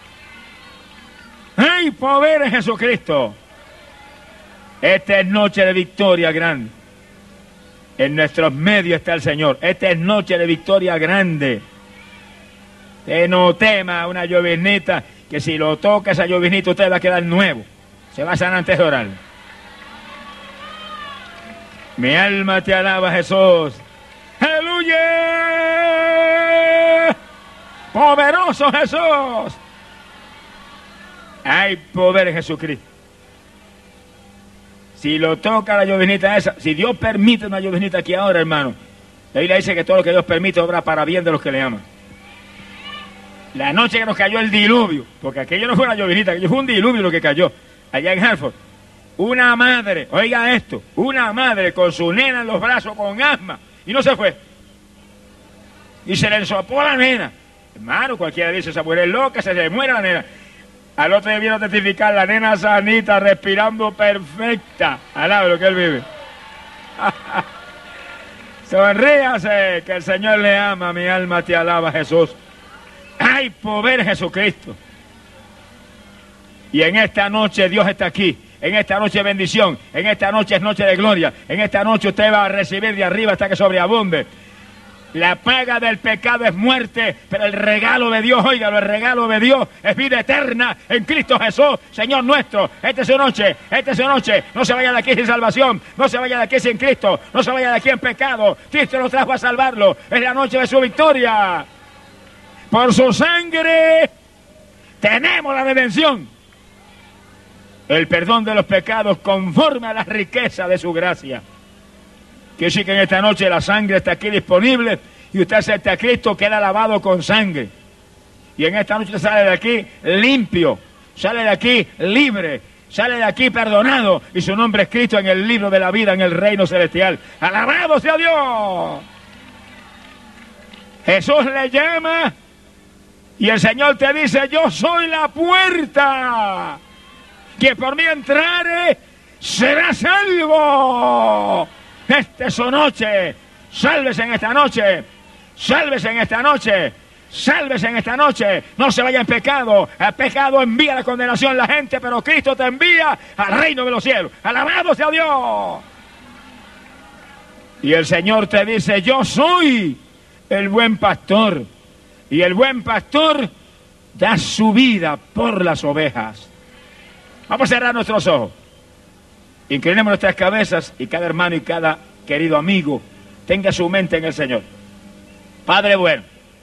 [SPEAKER 5] ¡Hay poder en Jesucristo! Esta es noche de victoria grande. En nuestros medios está el Señor. Esta es noche de victoria grande. Usted no tema una llovinita, que si lo toca esa llovinita usted va a quedar nuevo. Se va a sanar antes de orar. Mi alma te alaba, Jesús. ¡Aleluya! Poderoso Jesús. Hay poder en Jesucristo. Si lo toca la llovinita esa, si Dios permite una llovinita aquí ahora, hermano, la Biblia dice que todo lo que Dios permite obra para bien de los que le aman. La noche que nos cayó el diluvio, porque aquello no fue una llovinita, aquello fue un diluvio lo que cayó allá en Hartford. Una madre, oiga esto, una madre con su nena en los brazos con asma y no se fue. Y se le ensopó a la nena. Hermano, cualquiera dice, esa mujer es loca, se le muere la nena. Al otro día vino a testificar, la nena sanita, respirando perfecta. Alaba lo que él vive. Sonríase, que el Señor le ama, mi alma te alaba, Jesús. Hay poder en Jesucristo. Y en esta noche Dios está aquí. En esta noche es bendición. En esta noche es noche de gloria. En esta noche usted va a recibir de arriba hasta que sobreabunde. La paga del pecado es muerte, pero el regalo de Dios, óigalo, el regalo de Dios es vida eterna en Cristo Jesús, Señor nuestro. Esta es su noche, esta es su noche. No se vaya de aquí sin salvación, no se vaya de aquí sin Cristo, no se vaya de aquí en pecado. Cristo lo trajo a salvarlo. Es la noche de su victoria. Por su sangre tenemos la redención. El perdón de los pecados conforme a la riqueza de su gracia. Quiere decir que en esta noche la sangre está aquí disponible y usted acepta a Cristo, queda lavado con sangre. Y en esta noche sale de aquí limpio, sale de aquí libre, sale de aquí perdonado y su nombre escrito en el libro de la vida en el reino celestial. ¡Alabado sea Dios! Jesús le llama y el Señor te dice, yo soy la puerta, que por mí entrare será salvo. Esta es su noche. Sálvese en esta noche. Sálvese en esta noche. Sálvese en esta noche. No se vaya en pecado. El pecado envía la condenación a la gente, pero Cristo te envía al reino de los cielos. Alabado sea Dios. Y el Señor te dice, yo soy el buen pastor. Y el buen pastor da su vida por las ovejas. Vamos a cerrar nuestros ojos. Inclinemos nuestras cabezas y cada hermano y cada querido amigo tenga su mente en el Señor. Padre bueno,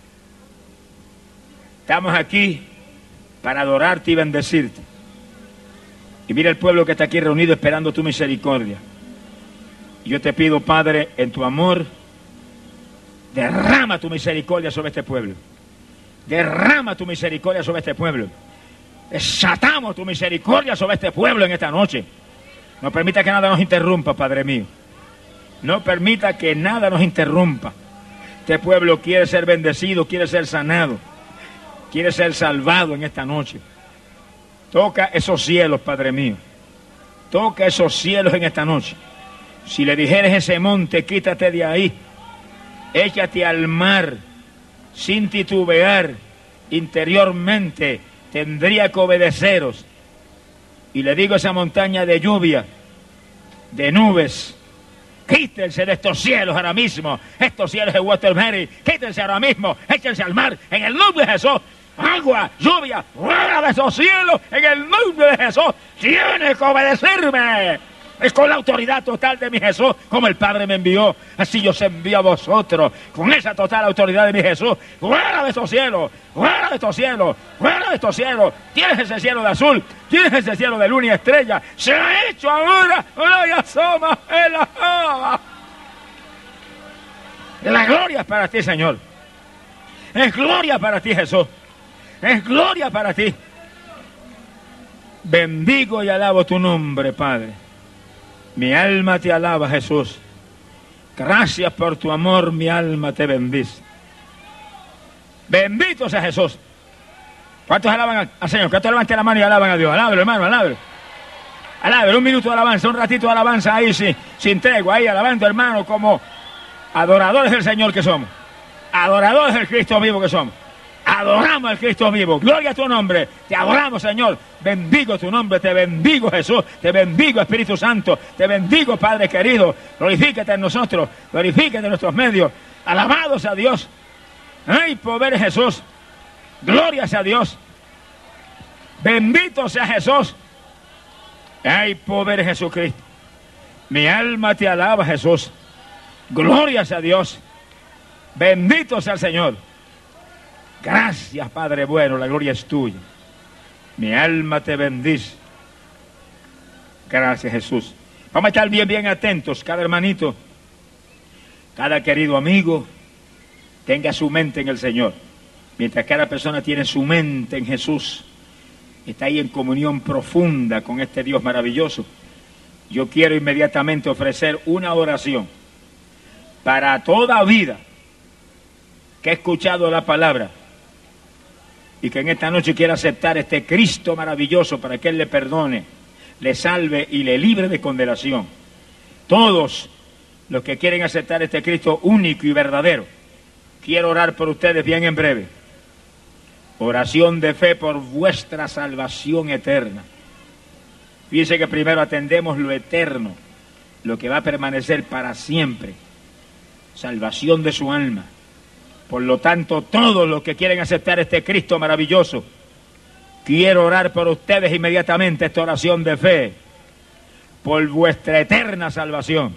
[SPEAKER 5] estamos aquí para adorarte y bendecirte. Y mira el pueblo que está aquí reunido esperando tu misericordia. Y yo te pido, Padre, en tu amor, derrama tu misericordia sobre este pueblo. Derrama tu misericordia sobre este pueblo. Desatamos tu misericordia sobre este pueblo en esta noche. No permita que nada nos interrumpa, Padre mío. No permita que nada nos interrumpa. Este pueblo quiere ser bendecido, quiere ser sanado, quiere ser salvado en esta noche. Toca esos cielos, Padre mío. Toca esos cielos en esta noche. Si le dijeres ese monte, quítate de ahí. Échate al mar, sin titubear, interiormente, tendría que obedeceros. Y le digo a esa montaña de lluvia, de nubes, quítense de estos cielos ahora mismo, estos cielos de Western Mary, quítense ahora mismo, échense al mar, en el nombre de Jesús. Agua, lluvia, fuera de esos cielos, en el nombre de Jesús. Tienes que obedecerme. Es con la autoridad total de mi Jesús, como el Padre me envió, así yo os envío a vosotros, con esa total autoridad de mi Jesús. Fuera de estos cielos, fuera de estos cielos, fuera de estos cielos. Tienes ese cielo de azul, tienes ese cielo de luna y estrella. Se ha hecho ahora, gloria asoma en la java. La gloria es para ti, Señor. Es gloria para ti, Jesús. Es gloria para ti. Bendigo y alabo tu nombre, Padre. Mi alma te alaba, Jesús. Gracias por tu amor, mi alma te bendice. Bendito sea Jesús. ¿Cuántos alaban al Señor? ¿Cuántos levanten la mano y alaban a Dios? Alábelo, hermano, alábelo. Alábelo, un minuto de alabanza, un ratito de alabanza ahí, sin, sin tregua, ahí alabando, hermano, como adoradores del Señor que somos. Adoradores del Cristo vivo que somos. Adoramos al Cristo vivo. Gloria a tu nombre. Te adoramos, Señor. Bendigo tu nombre. Te bendigo, Jesús. Te bendigo, Espíritu Santo. Te bendigo, Padre querido. Glorifícate en nosotros. Glorifícate en nuestros medios. Alabados a Dios. Hay poder en Jesús. Gloria sea Dios. Bendito sea Jesús. Hay poder en Jesucristo. Mi alma te alaba, Jesús. Gloria sea Dios. Bendito sea el Señor. Gracias, Padre bueno, la gloria es tuya. Mi alma te bendice. Gracias, Jesús. Vamos a estar bien, bien atentos, cada hermanito, cada querido amigo, tenga su mente en el Señor. Mientras cada persona tiene su mente en Jesús, está ahí en comunión profunda con este Dios maravilloso. Yo quiero inmediatamente ofrecer una oración para toda vida que ha escuchado la palabra y que en esta noche quiera aceptar este Cristo maravilloso para que Él le perdone, le salve y le libre de condenación. Todos los que quieren aceptar este Cristo único y verdadero, quiero orar por ustedes bien en breve. Oración de fe por vuestra salvación eterna. Fíjense que primero atendemos lo eterno, lo que va a permanecer para siempre. Salvación de su alma. Por lo tanto, todos los que quieren aceptar este Cristo maravilloso, quiero orar por ustedes inmediatamente esta oración de fe, por vuestra eterna salvación.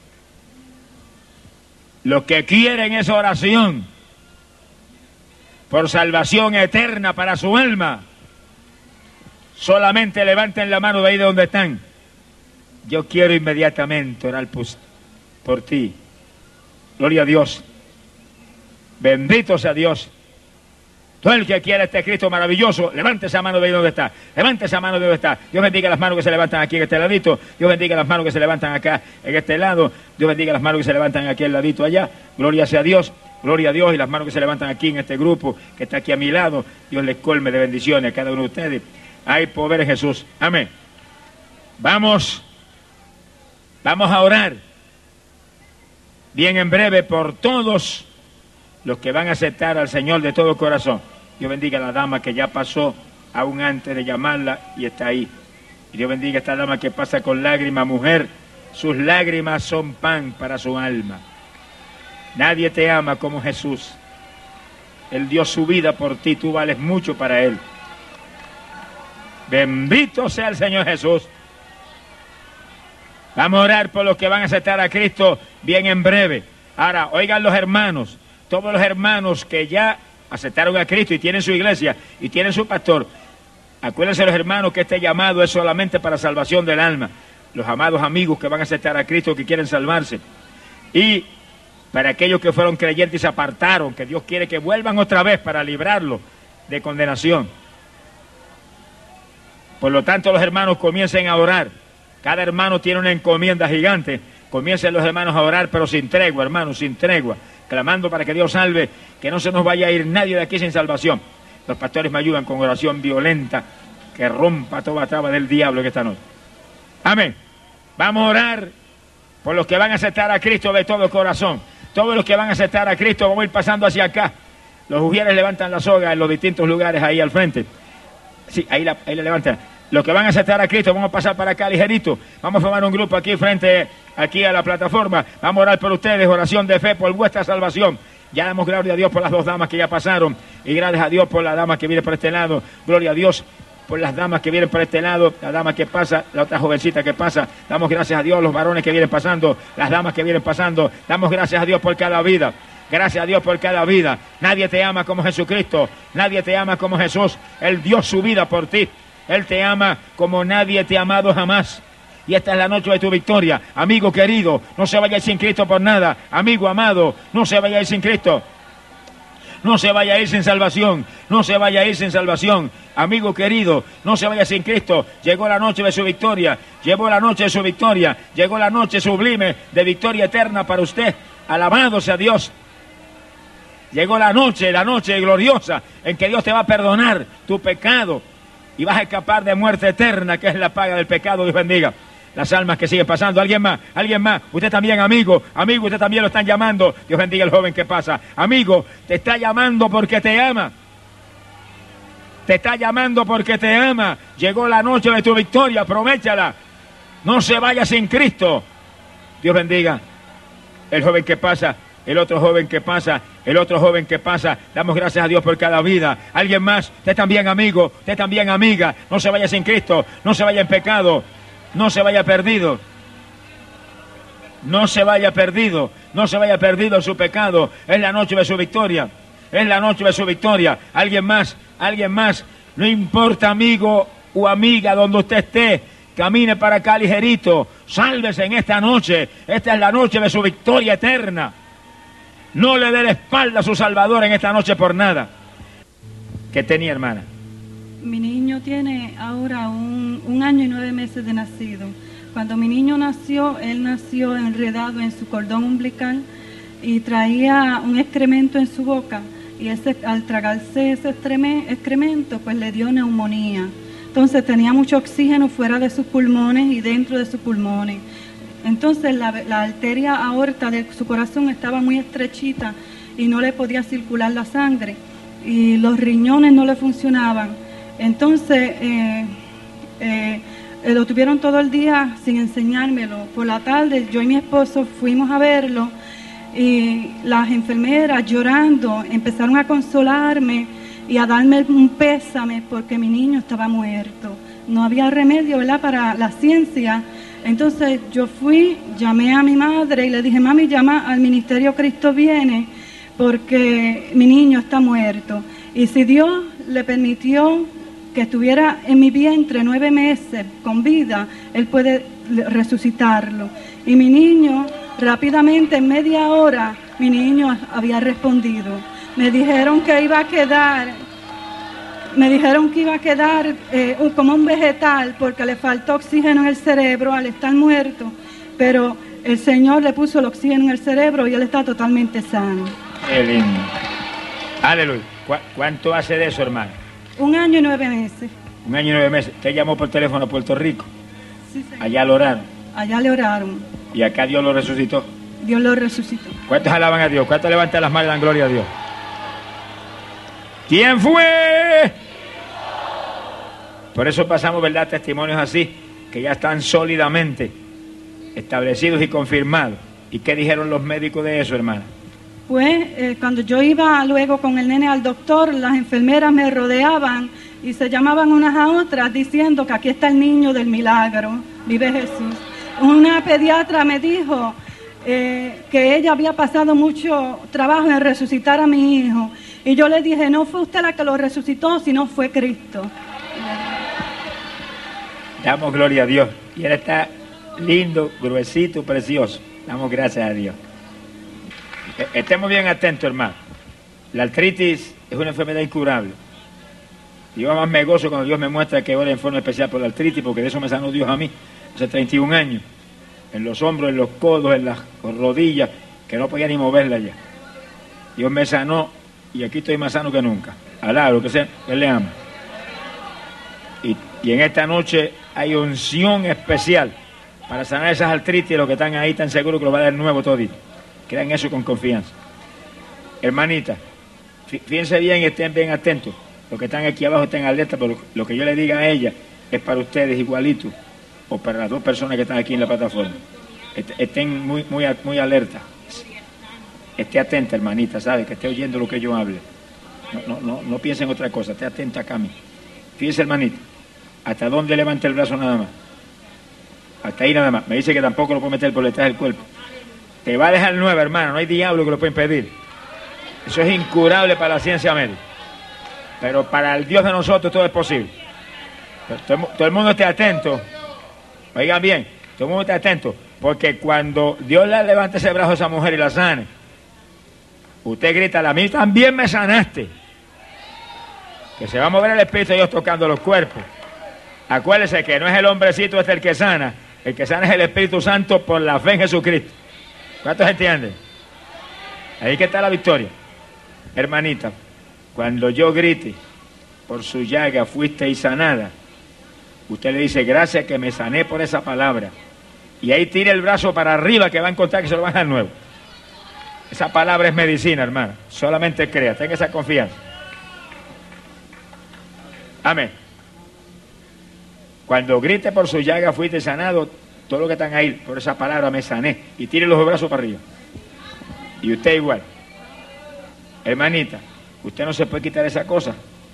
[SPEAKER 5] Los que quieren esa oración, por salvación eterna para su alma, solamente levanten la mano de ahí de donde están. Yo quiero inmediatamente orar por, por ti. Gloria a Dios. Bendito sea Dios. Todo el que quiera este Cristo maravilloso, levante esa mano de ahí donde está. Levante esa mano de donde está. Dios bendiga las manos que se levantan aquí en este ladito. Dios bendiga las manos que se levantan acá en este lado. Dios bendiga las manos que se levantan aquí al ladito allá. Gloria sea a Dios. Gloria a Dios. Y las manos que se levantan aquí en este grupo que está aquí a mi lado. Dios les colme de bendiciones a cada uno de ustedes. Hay poder en Jesús. Amén. Vamos. Vamos a orar. Bien en breve por todos los que van a aceptar al Señor de todo corazón. Dios bendiga a la dama que ya pasó aún antes de llamarla y está ahí. Y Dios bendiga a esta dama que pasa con lágrimas, mujer. Sus lágrimas son pan para su alma. Nadie te ama como Jesús. Él dio su vida por ti, tú vales mucho para Él. Bendito sea el Señor Jesús. Vamos a orar por los que van a aceptar a Cristo bien en breve. Ahora, oigan los hermanos, todos los hermanos que ya aceptaron a Cristo y tienen su iglesia y tienen su pastor, acuérdense los hermanos que este llamado es solamente para salvación del alma. Los amados amigos que van a aceptar a Cristo, que quieren salvarse. Y para aquellos que fueron creyentes y se apartaron, que Dios quiere que vuelvan otra vez para librarlos de condenación. Por lo tanto, los hermanos comiencen a orar. Cada hermano tiene una encomienda gigante. Comiencen los hermanos a orar, pero sin tregua, hermanos, sin tregua. Clamando para que Dios salve, que no se nos vaya a ir nadie de aquí sin salvación. Los pastores me ayudan con oración violenta, que rompa toda traba del diablo en esta noche. Amén. Vamos a orar por los que van a aceptar a Cristo de todo corazón. Todos los que van a aceptar a Cristo, vamos a ir pasando hacia acá. Los ujieres levantan la soga en los distintos lugares ahí al frente. Sí, ahí la, ahí la levantan. Los que van a aceptar a Cristo, vamos a pasar para acá ligerito. Vamos a formar un grupo aquí frente, aquí a la plataforma. Vamos a orar por ustedes, oración de fe por vuestra salvación. Ya damos gloria a Dios por las dos damas que ya pasaron. Y gracias a Dios por la dama que viene por este lado. Gloria a Dios por las damas que vienen por este lado. La dama que pasa, la otra jovencita que pasa. Damos gracias a Dios los varones que vienen pasando. Las damas que vienen pasando. Damos gracias a Dios por cada vida. Gracias a Dios por cada vida. Nadie te ama como Jesucristo. Nadie te ama como Jesús. Él dio su vida por ti. Él te ama como nadie te ha amado jamás. Y esta es la noche de tu victoria. Amigo querido, no se vaya a ir sin Cristo por nada. Amigo amado, no se vaya a ir sin Cristo. No se vaya a ir sin salvación. No se vaya a ir sin salvación. Amigo querido, no se vaya sin Cristo. Llegó la noche de su victoria. Llegó la noche de su victoria. Llegó la noche sublime de victoria eterna para usted. Alabado sea Dios. Llegó la noche, la noche gloriosa en que Dios te va a perdonar tu pecado. Y vas a escapar de muerte eterna, que es la paga del pecado. Dios bendiga las almas que siguen pasando. Alguien más, alguien más. Usted también, amigo, amigo, usted también lo están llamando. Dios bendiga al joven que pasa. Amigo, te está llamando porque te ama. Te está llamando porque te ama. Llegó la noche de tu victoria, aprovéchala. No se vaya sin Cristo. Dios bendiga el joven que pasa. El otro joven que pasa, el otro joven que pasa. Damos gracias a Dios por cada vida. Alguien más, usted también amigo, usted también amiga. No se vaya sin Cristo, no se vaya en pecado, no se vaya perdido. No se vaya perdido, no se vaya perdido en su pecado. Es la noche de su victoria. Es la noche de su victoria. Alguien más, alguien más. No importa, amigo o amiga, donde usted esté. Camine para acá ligerito. Sálvese en esta noche. Esta es la noche de su victoria eterna. No le dé la espalda a su Salvador en esta noche por nada. ¿Qué tenía, hermana?
[SPEAKER 3] Mi niño tiene ahora un, un año y nueve meses de nacido. Cuando mi niño nació, él nació enredado en su cordón umbilical y traía un excremento en su boca. Y ese, al tragarse ese excremento, pues le dio neumonía. Entonces tenía mucho oxígeno fuera de sus pulmones y dentro de sus pulmones. Entonces la, la arteria aorta de su corazón estaba muy estrechita y no le podía circular la sangre. Y los riñones no le funcionaban. Entonces eh, eh, lo tuvieron todo el día sin enseñármelo. Por la tarde yo y mi esposo fuimos a verlo y las enfermeras llorando empezaron a consolarme y a darme un pésame porque mi niño estaba muerto. No había remedio, ¿verdad?, para la ciencia. Entonces yo fui, llamé a mi madre y le dije, mami, llama al Ministerio Cristo Viene porque mi niño está muerto. Y si Dios le permitió que estuviera en mi vientre nueve meses con vida, Él puede resucitarlo. Y mi niño, rápidamente, en media hora, mi niño había respondido. Me dijeron que iba a quedar, me dijeron que iba a quedar eh, un, como un vegetal porque le faltó oxígeno en el cerebro al estar muerto, pero el Señor le puso el oxígeno en el cerebro y él está totalmente sano.
[SPEAKER 5] Qué lindo. Aleluya. ¿Cu ¿Cuánto hace de eso, hermano?
[SPEAKER 3] Un año y nueve meses.
[SPEAKER 5] Un año y nueve meses. ¿Usted llamó por teléfono a Puerto Rico?
[SPEAKER 3] Sí, señor.
[SPEAKER 5] Allá lo oraron.
[SPEAKER 3] Allá le oraron.
[SPEAKER 5] Y acá Dios lo resucitó.
[SPEAKER 3] Dios lo resucitó.
[SPEAKER 5] ¿Cuántos alaban a Dios? ¿Cuántos levantan las manos y dan gloria a Dios? ¿Quién fue? Por eso pasamos, ¿verdad?, testimonios así, que ya están sólidamente establecidos y confirmados. ¿Y qué dijeron los médicos de eso, hermana?
[SPEAKER 3] Pues eh, cuando yo iba luego con el nene al doctor, las enfermeras me rodeaban y se llamaban unas a otras diciendo que aquí está el niño del milagro, vive Jesús. Una pediatra me dijo eh, que ella había pasado mucho trabajo en resucitar a mi hijo. Y yo le dije, no fue usted la que lo resucitó, sino fue Cristo.
[SPEAKER 5] Damos gloria a Dios. Y él está lindo, gruesito, precioso. Damos gracias a Dios. Estemos bien atentos, hermano. La artritis es una enfermedad incurable. Yo más me gozo cuando Dios me muestra que ora en forma especial por la artritis, porque de eso me sanó Dios a mí hace treinta y un años. En los hombros, en los codos, en las rodillas, que no podía ni moverla ya. Dios me sanó y aquí estoy más sano que nunca. Alá, lo que sea, Él le ama. Y, y en esta noche hay unción especial para sanar esas artritis, y los que están ahí están seguros que lo va a dar nuevo todito. Crean eso con confianza. Hermanita, fíjense bien y estén bien atentos. Los que están aquí abajo estén alerta, pero lo que yo le diga a ella es para ustedes igualito, o para las dos personas que están aquí en la plataforma. Estén muy, muy, muy alerta. Esté atenta, hermanita, ¿sabe? Que esté oyendo lo que yo hable. No, no, no, no piense en otra cosa, esté atenta acá a mí. Fíjese, hermanita, ¿hasta dónde levanta el brazo nada más? Hasta ahí nada más. Me dice que tampoco lo puede meter por detrás del cuerpo. Te va a dejar nueva, hermano, no hay diablo que lo pueda impedir. Eso es incurable para la ciencia médica. Pero para el Dios de nosotros todo es posible. Pero todo, todo el mundo esté atento. Oigan bien, todo el mundo esté atento. Porque cuando Dios le levante ese brazo a esa mujer y la sane, usted grita, a mí también me sanaste. Que se va a mover el Espíritu de Dios tocando los cuerpos. Acuérdese que no es el hombrecito este el que sana. El que sana es el Espíritu Santo por la fe en Jesucristo. ¿Cuántos entienden? Ahí que está la victoria. Hermanita, cuando yo grite, por su llaga fuisteis sanada, usted le dice, gracias que me sané por esa palabra. Y ahí tire el brazo para arriba que va a encontrar que se lo van a dar nuevo. Esa palabra es medicina, hermano. Solamente crea, tenga esa confianza. Amén. Cuando grite por su llaga fuiste sanado, todo lo que están ahí, por esa palabra me sané. Y tire los brazos para arriba. Y usted igual. Hermanita, usted no se puede quitar esa cosa.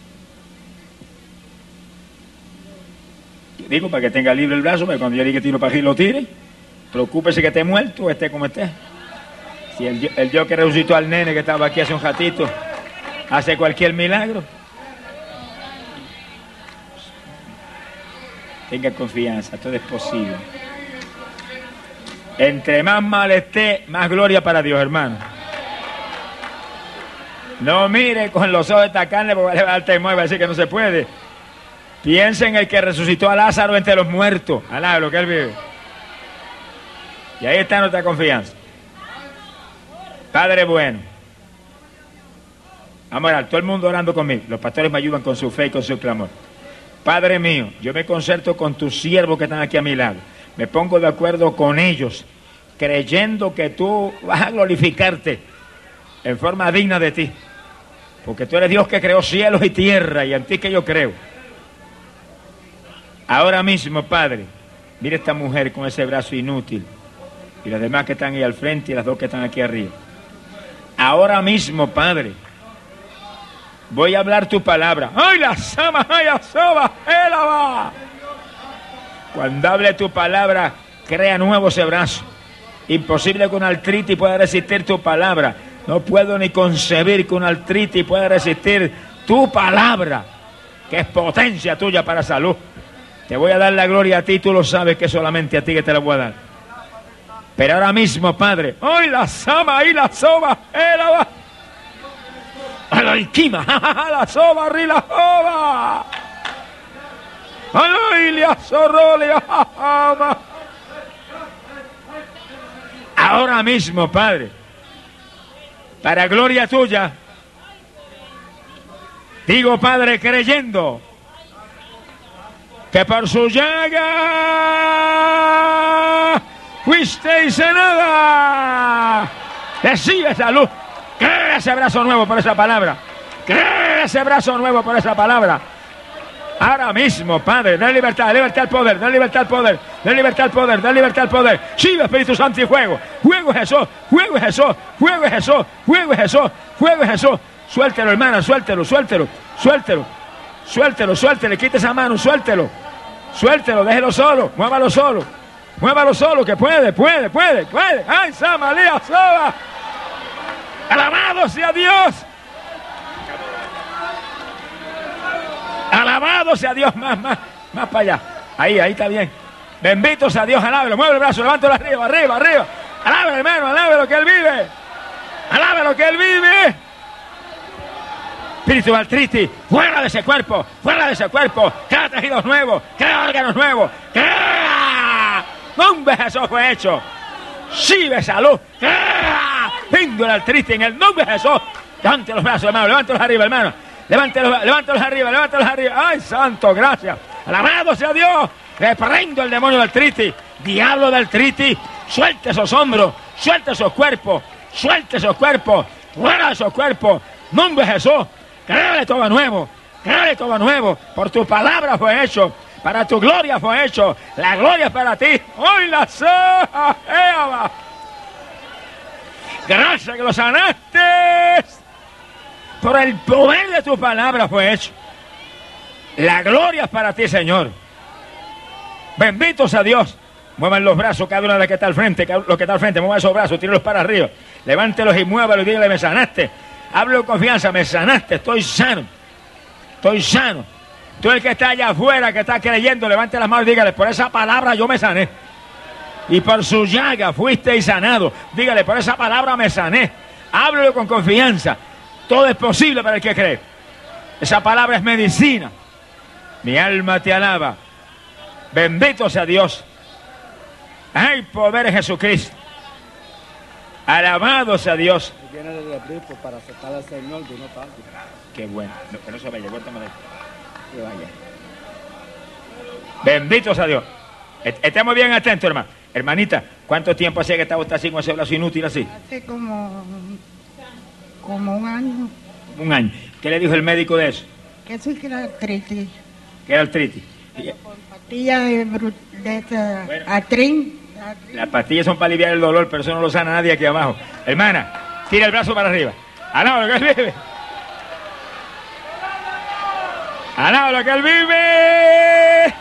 [SPEAKER 5] Digo, para que tenga libre el brazo, para que cuando yo diga que tiro para arriba lo tire. Preocúpese que esté muerto o esté como esté. Si el, el Dios que resucitó al nene que estaba aquí hace un ratito, hace cualquier milagro. Tenga confianza, todo es posible. Entre más mal esté, más gloria para Dios, hermano. No mire con los ojos de esta carne porque va a levantar y mueve, va a decir que no se puede. Piensa en el que resucitó a Lázaro entre los muertos. Alá, lo que él vive. Y ahí está nuestra confianza. Padre bueno. Vamos a orar, todo el mundo orando conmigo. Los pastores me ayudan con su fe y con su clamor. Padre mío, yo me concerto con tus siervos que están aquí a mi lado. Me pongo de acuerdo con ellos, creyendo que tú vas a glorificarte en forma digna de ti. Porque tú eres Dios que creó cielos y tierra, y en ti que yo creo. Ahora mismo, Padre, mira esta mujer con ese brazo inútil, y las demás que están ahí al frente y las dos que están aquí arriba. Ahora mismo, Padre, voy a hablar tu palabra. ¡Ay, la sama, ay, la soba, élava! Cuando hable tu palabra, crea nuevo ese brazo. Imposible que una artritis pueda resistir tu palabra. No puedo ni concebir que una artritis pueda resistir tu palabra, que es potencia tuya para salud. Te voy a dar la gloria a ti, tú lo sabes que solamente a ti que te la voy a dar. Pero ahora mismo, Padre, ¡ay, la sama, ay, la soba, élava! ¡A la alquima! ¡La soba, ri, la soba! ¡Ay, la zorrolia! Ahora mismo, Padre, para gloria tuya, digo, Padre, creyendo que por su llaga fuisteis sanada. Recibe salud. Cree ese brazo nuevo por esa palabra. Cree ese brazo nuevo por esa palabra. Ahora mismo, Padre, da libertad, da libertad al poder, da libertad al poder, da libertad al poder, da libertad al poder. Sigue, Espíritu Santo, y fuego. Fuego es Jesús, fuego es Jesús, fuego es Jesús, fuego es Jesús, fuego es Jesús. Suéltelo, hermana, suéltelo, suéltelo, suéltelo, suéltelo, suéltelo, quite esa mano, suéltelo, suéltelo, déjelo solo, muévalo solo, muévalo solo, que puede, puede, puede, puede. ¡Ay, Samalía, Soba! ¡Alabado sea Dios! Alabado sea Dios, más, más, más para allá. Ahí, ahí está bien. Bendito sea Dios, alábelo, mueve el brazo, levántalo arriba, arriba, arriba. Alábelo, hermano, alábelo que Él vive. Alábelo que Él vive. Espíritu de artritis, fuera de ese cuerpo, fuera de ese cuerpo. Crea tejidos nuevos, crea órganos nuevos. Crea. Nombre de Jesús fue hecho. Sigue salud. Crea. Pinto la artritis en el nombre de Jesús. Levante los brazos, hermano, levántalos arriba, hermano. Levántalos, levántalos arriba, levántalos arriba. ¡Ay, santo, gracias! ¡Alabado sea Dios! Reprendo el demonio de artritis. Diablo de artritis, suelte esos hombros, suelte esos cuerpos, suelte esos cuerpos, fuera de esos cuerpos. Nombre de Jesús, créale todo nuevo, créale todo nuevo. Por tu palabra fue hecho, para tu gloria fue hecho. La gloria es para ti. ¡Hoy la soja! Gracias que lo sanaste. Por el poder de tu palabra fue hecho. La gloria es para ti, Señor. Bendito sea Dios. Muevan los brazos, cada uno de los que está al frente, los que está al frente, muevan esos brazos, tírenlos para arriba. Levántelos y muévalos y dígale, me sanaste. Hablo con confianza, me sanaste, estoy sano. Estoy sano. Tú el que está allá afuera, que está creyendo, levante las manos y dígale, por esa palabra yo me sané. Y por su llaga fuiste y sanado. Dígale, por esa palabra me sané. Háblalo con confianza. Todo es posible para el que cree. Esa palabra es medicina. Mi alma te alaba. Bendito sea Dios. Hay poder en Jesucristo. Alabado sea Dios.
[SPEAKER 1] Viene de Cristo para aceptar al Señor de no tanto.
[SPEAKER 5] Qué bueno. No, que no se vaya, vuéltame de que vaya. Bendito sea Dios. Estemos bien atentos, hermano. Hermanita, ¿cuánto tiempo hacía que estaba usted así con ese brazo inútil así?
[SPEAKER 2] Hace como, como un año.
[SPEAKER 5] Un año. ¿Qué le dijo el médico de eso?
[SPEAKER 2] Que eso es que era artritis.
[SPEAKER 5] ¿Qué era artritis?
[SPEAKER 2] Por pastilla de, bru- de esta,
[SPEAKER 5] Bueno.
[SPEAKER 2] artrin.
[SPEAKER 5] Las pastillas son para aliviar el dolor, pero eso no lo sana nadie aquí abajo. Hermana, tira el brazo para arriba. Alaba lo que Él vive. Alaba lo que Él vive.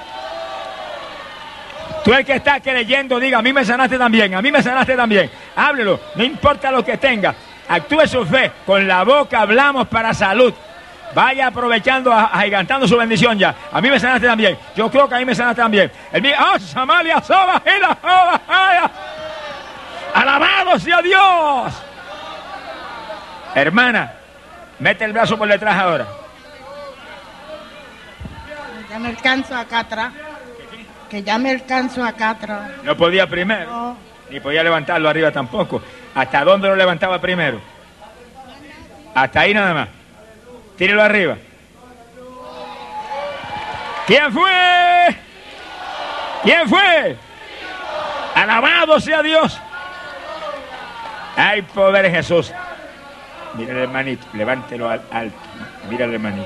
[SPEAKER 5] Tú el que está creyendo, diga, a mí me sanaste también, a mí me sanaste también. Háblelo, no importa lo que tenga. Actúe su fe. Con la boca hablamos para salud. Vaya aprovechando, agigantando su bendición ya. A mí me sanaste también. Yo creo que a mí me sanaste también. El mío, ¡ah, Samalia, soba, y la soba, ay! ¡Alabado sea Dios! Hermana, mete el brazo por detrás ahora.
[SPEAKER 2] Ya me alcanzo acá atrás. Que ya me alcanzo acá atrás.
[SPEAKER 5] No podía primero.
[SPEAKER 2] No.
[SPEAKER 5] Ni podía levantarlo arriba tampoco. ¿Hasta dónde lo levantaba primero? Hasta ahí nada más. Tírelo arriba. ¿Quién fue? ¿Quién fue? Alabado sea Dios. Hay poder en Jesús. Mira el hermanito, levántelo al alto. Mira el hermanito.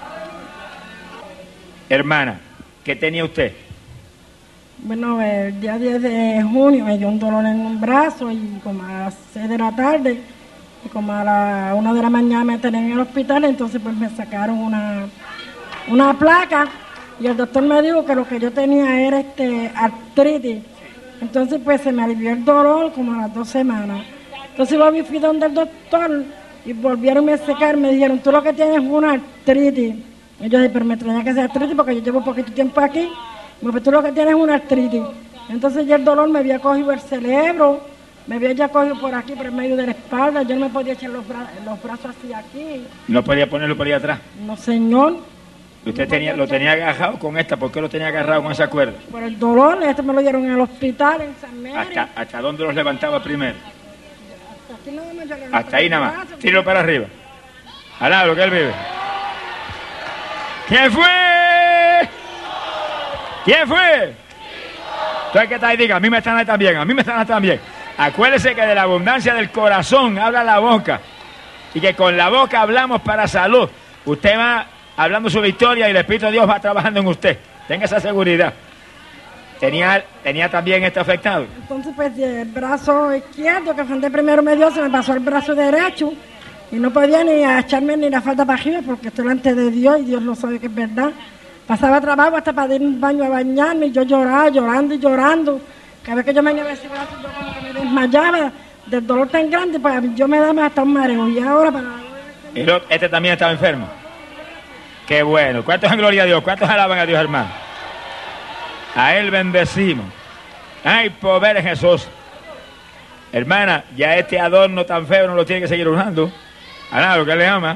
[SPEAKER 5] Hermana, ¿qué tenía usted?
[SPEAKER 6] Bueno, el día diez de junio me dio un dolor en un brazo y como a las seis de la tarde y como a la una de la mañana me tenían en el hospital, entonces pues me sacaron una, una placa y el doctor me dijo que lo que yo tenía era este artritis. Entonces pues se me alivió el dolor como a las dos semanas. Entonces yo fui donde el doctor y volvieron a secar, me dijeron, tú lo que tienes es una artritis. Y yo dije, pero me extraña que sea artritis porque yo llevo poquito tiempo aquí. Porque tú lo que tienes es una artritis. Entonces ya el dolor me había cogido el cerebro, me había ya cogido por aquí, por el medio de la espalda. Yo no me podía echar los, bra los brazos así aquí.
[SPEAKER 5] ¿No podía ponerlo por ahí atrás?
[SPEAKER 6] No, señor.
[SPEAKER 5] ¿Usted no tenía, lo tenía agarrado con esta? ¿Por qué lo tenía agarrado con esa cuerda?
[SPEAKER 6] Por el dolor, este me lo dieron en el hospital, en San Mary.
[SPEAKER 5] ¿Hasta, hasta dónde los levantaba primero?
[SPEAKER 6] Hasta, aquí nada más, yo le
[SPEAKER 5] hasta ahí nada más.
[SPEAKER 6] brazo,
[SPEAKER 5] Tíralo para arriba. Alá, lo que él vive. ¿Quién fue? ¿Quién fue? Entonces, ¿qué tal? Diga, a mí me están también, a mí me están también. Acuérdese que de la abundancia del corazón habla la boca. Y que con la boca hablamos para salud. Usted va hablando su victoria y el Espíritu de Dios va trabajando en usted. Tenga esa seguridad. Tenía, tenía también este afectado.
[SPEAKER 6] Entonces, pues, el brazo izquierdo que fue primero me dio, se me pasó el brazo derecho. Y no podía ni echarme ni la falda para arriba porque estoy delante de Dios y Dios lo sabe que es verdad. Pasaba trabajo hasta para ir al baño a bañarme y yo lloraba, llorando y llorando. Cada vez que yo me iba ese brazo, yo como que me desmayaba del dolor tan grande, para yo me daba hasta un mareo. Y ahora para...
[SPEAKER 5] ¿Y lo, este también estaba enfermo? Qué bueno. ¿Cuántos en gloria a Dios? ¿Cuántos alaban a Dios, hermano? A Él bendecimos. Hay poder en Jesús. Hermana, ya este adorno tan feo no lo tiene que seguir usando. A nada, lo que le ama.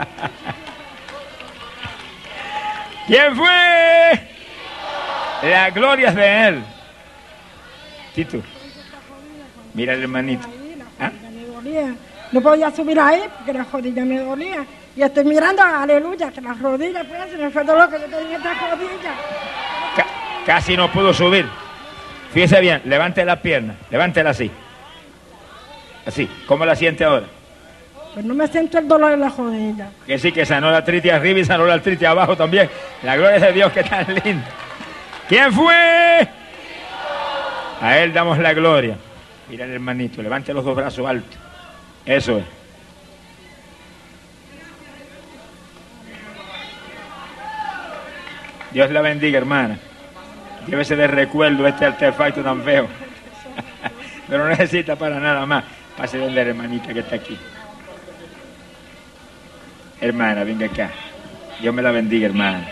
[SPEAKER 5] ¿Quién fue? La gloria es de Él. Tito, mira el hermanito. ¿Ah?
[SPEAKER 6] Me dolía. No podía subir ahí porque la rodilla me dolía. Y estoy mirando, aleluya, que las rodillas, pues, se me fue todo lo que yo tenía en esta rodilla.
[SPEAKER 5] Ca casi no pudo subir. Fíjese bien, levante las piernas, levántela así. Así, ¿cómo la siente ahora?
[SPEAKER 6] Pues no me siento el dolor en la rodilla.
[SPEAKER 5] Que sí, que sanó la artritis arriba y sanó la artritis abajo también. La gloria de Dios, que tan lindo. ¿Quién fue? A Él damos la gloria. Mira el hermanito, levante los dos brazos altos. Eso es. Dios la bendiga, hermana. Llévese de recuerdo este artefacto tan feo. Pero no necesita para nada más. Pase donde la hermanita que está aquí. Hermana, venga acá. Dios me la bendiga, hermana.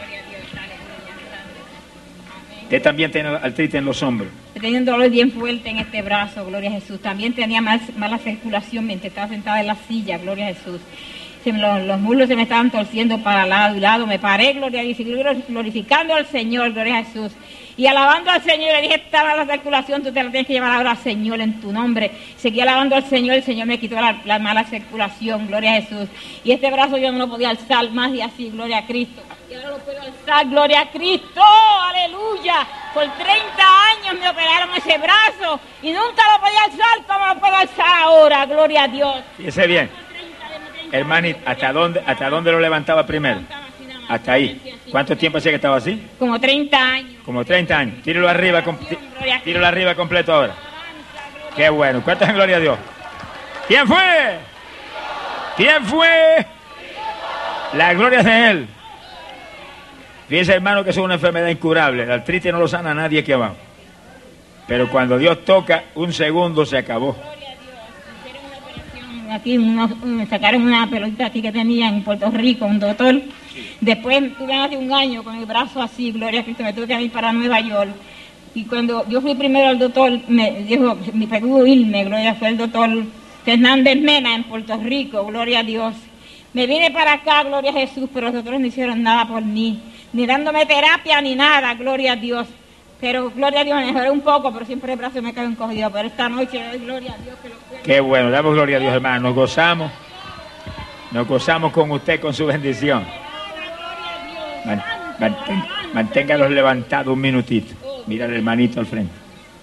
[SPEAKER 5] Usted también tiene artritis en los hombros.
[SPEAKER 7] Tenía un dolor bien fuerte en este brazo, gloria a Jesús. También tenía mal, mala circulación mientras estaba sentada en la silla, gloria a Jesús. Se me, los, los muslos se me estaban torciendo para lado y lado. Me paré, gloria a Dios, glorificando al Señor, gloria a Jesús. Y alabando al Señor, le dije, está mala circulación, tú te la tienes que llevar ahora al Señor en tu nombre. Seguí alabando al Señor, el Señor me quitó la, la mala circulación, gloria a Jesús. Y este brazo yo no lo podía alzar más y así, gloria a Cristo. Y ahora lo puedo alzar, gloria a Cristo, aleluya. Por treinta años me operaron ese brazo y nunca lo podía alzar, como lo puedo alzar ahora, gloria a Dios.
[SPEAKER 5] Fíjese bien, hermanita, ¿hasta dónde, ¿hasta dónde lo levantaba primero? Hasta ahí. ¿Cuánto tiempo hacía que estaba así?
[SPEAKER 7] Como treinta años.
[SPEAKER 5] Como treinta años. Tíralo arriba, tíralo arriba completo ahora. Qué bueno. ¿Cuántos en gloria a Dios? ¿Quién fue? ¿Quién fue? La gloria es de Él. Fíjense, hermano, que eso es una enfermedad incurable. La artritis no lo sana a nadie aquí abajo. Pero cuando Dios toca, un segundo se acabó.
[SPEAKER 7] aquí, unos, me sacaron una pelotita aquí que tenía en Puerto Rico, un doctor. Después tuve hace un año con el brazo así, gloria a Cristo, me tuve que ir para Nueva York. Y cuando yo fui primero al doctor, me dijo, me pudo irme, gloria, fue el doctor Fernández Mena en Puerto Rico, gloria a Dios. Me vine para acá, gloria a Jesús, pero los doctores no hicieron nada por mí, ni dándome terapia ni nada, gloria a Dios. Pero gloria a Dios, me mejoré un poco, pero siempre el brazo me cae encogido. Pero esta noche, gloria a Dios que lo puedo.
[SPEAKER 5] Qué bueno, damos gloria a Dios, hermano. Nos gozamos, nos gozamos con usted, con su bendición. Man, mantén, manténgalos levantados un minutito. Mira al hermanito al frente.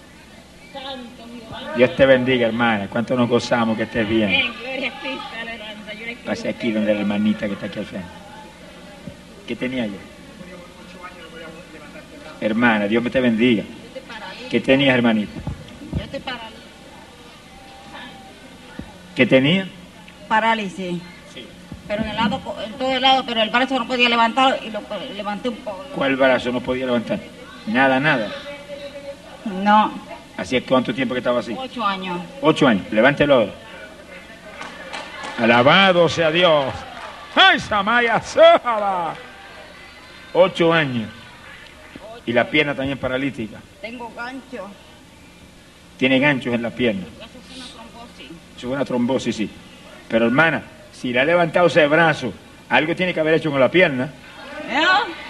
[SPEAKER 5] Dios te bendiga, hermana. Cuánto nos gozamos que estés bien. Pase aquí donde la hermanita que está aquí al frente. ¿Qué tenía yo? Hermana, Dios me te bendiga. ¿Qué tenías, hermanita?
[SPEAKER 8] Yo estoy parálisis.
[SPEAKER 5] ¿Qué tenía?
[SPEAKER 8] Parálisis.
[SPEAKER 5] Sí.
[SPEAKER 8] Pero en el lado, en todo el lado, pero el brazo no podía levantar y lo levanté un poco.
[SPEAKER 5] ¿Cuál brazo no podía levantar? Nada, nada.
[SPEAKER 8] No.
[SPEAKER 5] ¿Así es cuánto tiempo que estaba así?
[SPEAKER 8] Ocho años.
[SPEAKER 5] Ocho años. Levántelo ahora. Alabado sea Dios. ¡Ay, Samaya Saba! Ocho años. Y la pierna también paralítica.
[SPEAKER 8] Tengo gancho.
[SPEAKER 5] Tiene ganchos en la pierna.
[SPEAKER 8] Eso es una trombosis.
[SPEAKER 5] Eso es una trombosis, sí. Pero hermana, si le ha levantado ese brazo, algo tiene que haber hecho con la pierna.
[SPEAKER 8] ¿Eh?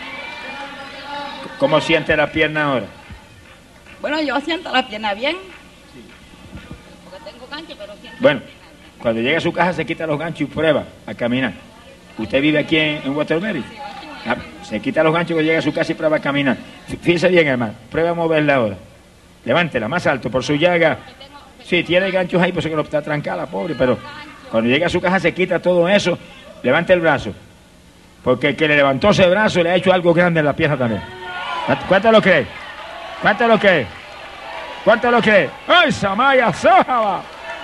[SPEAKER 5] ¿Cómo siente la pierna ahora?
[SPEAKER 8] Bueno, yo siento la pierna bien. Sí. Porque tengo gancho, pero siento
[SPEAKER 5] bueno,
[SPEAKER 8] la pierna.
[SPEAKER 5] Cuando llega a su casa se quita los ganchos y prueba a caminar. ¿Usted vive aquí en, en Waterbury?
[SPEAKER 8] Sí,
[SPEAKER 5] Ah, se quita los ganchos cuando llega a su casa y prueba a caminar. Fíjese bien, hermano. Prueba a moverla ahora. Levántela más alto por su llaga. Sí, tiene ganchos ahí, por eso que no está trancada, pobre. Pero cuando llega a su casa se quita todo eso. Levante el brazo. Porque el que le levantó ese brazo le ha hecho algo grande en la pierna también. ¿Cuánto lo cree? ¿Cuánto lo cree? ¿Cuánto lo cree? ¡Ay, Samaya Saba!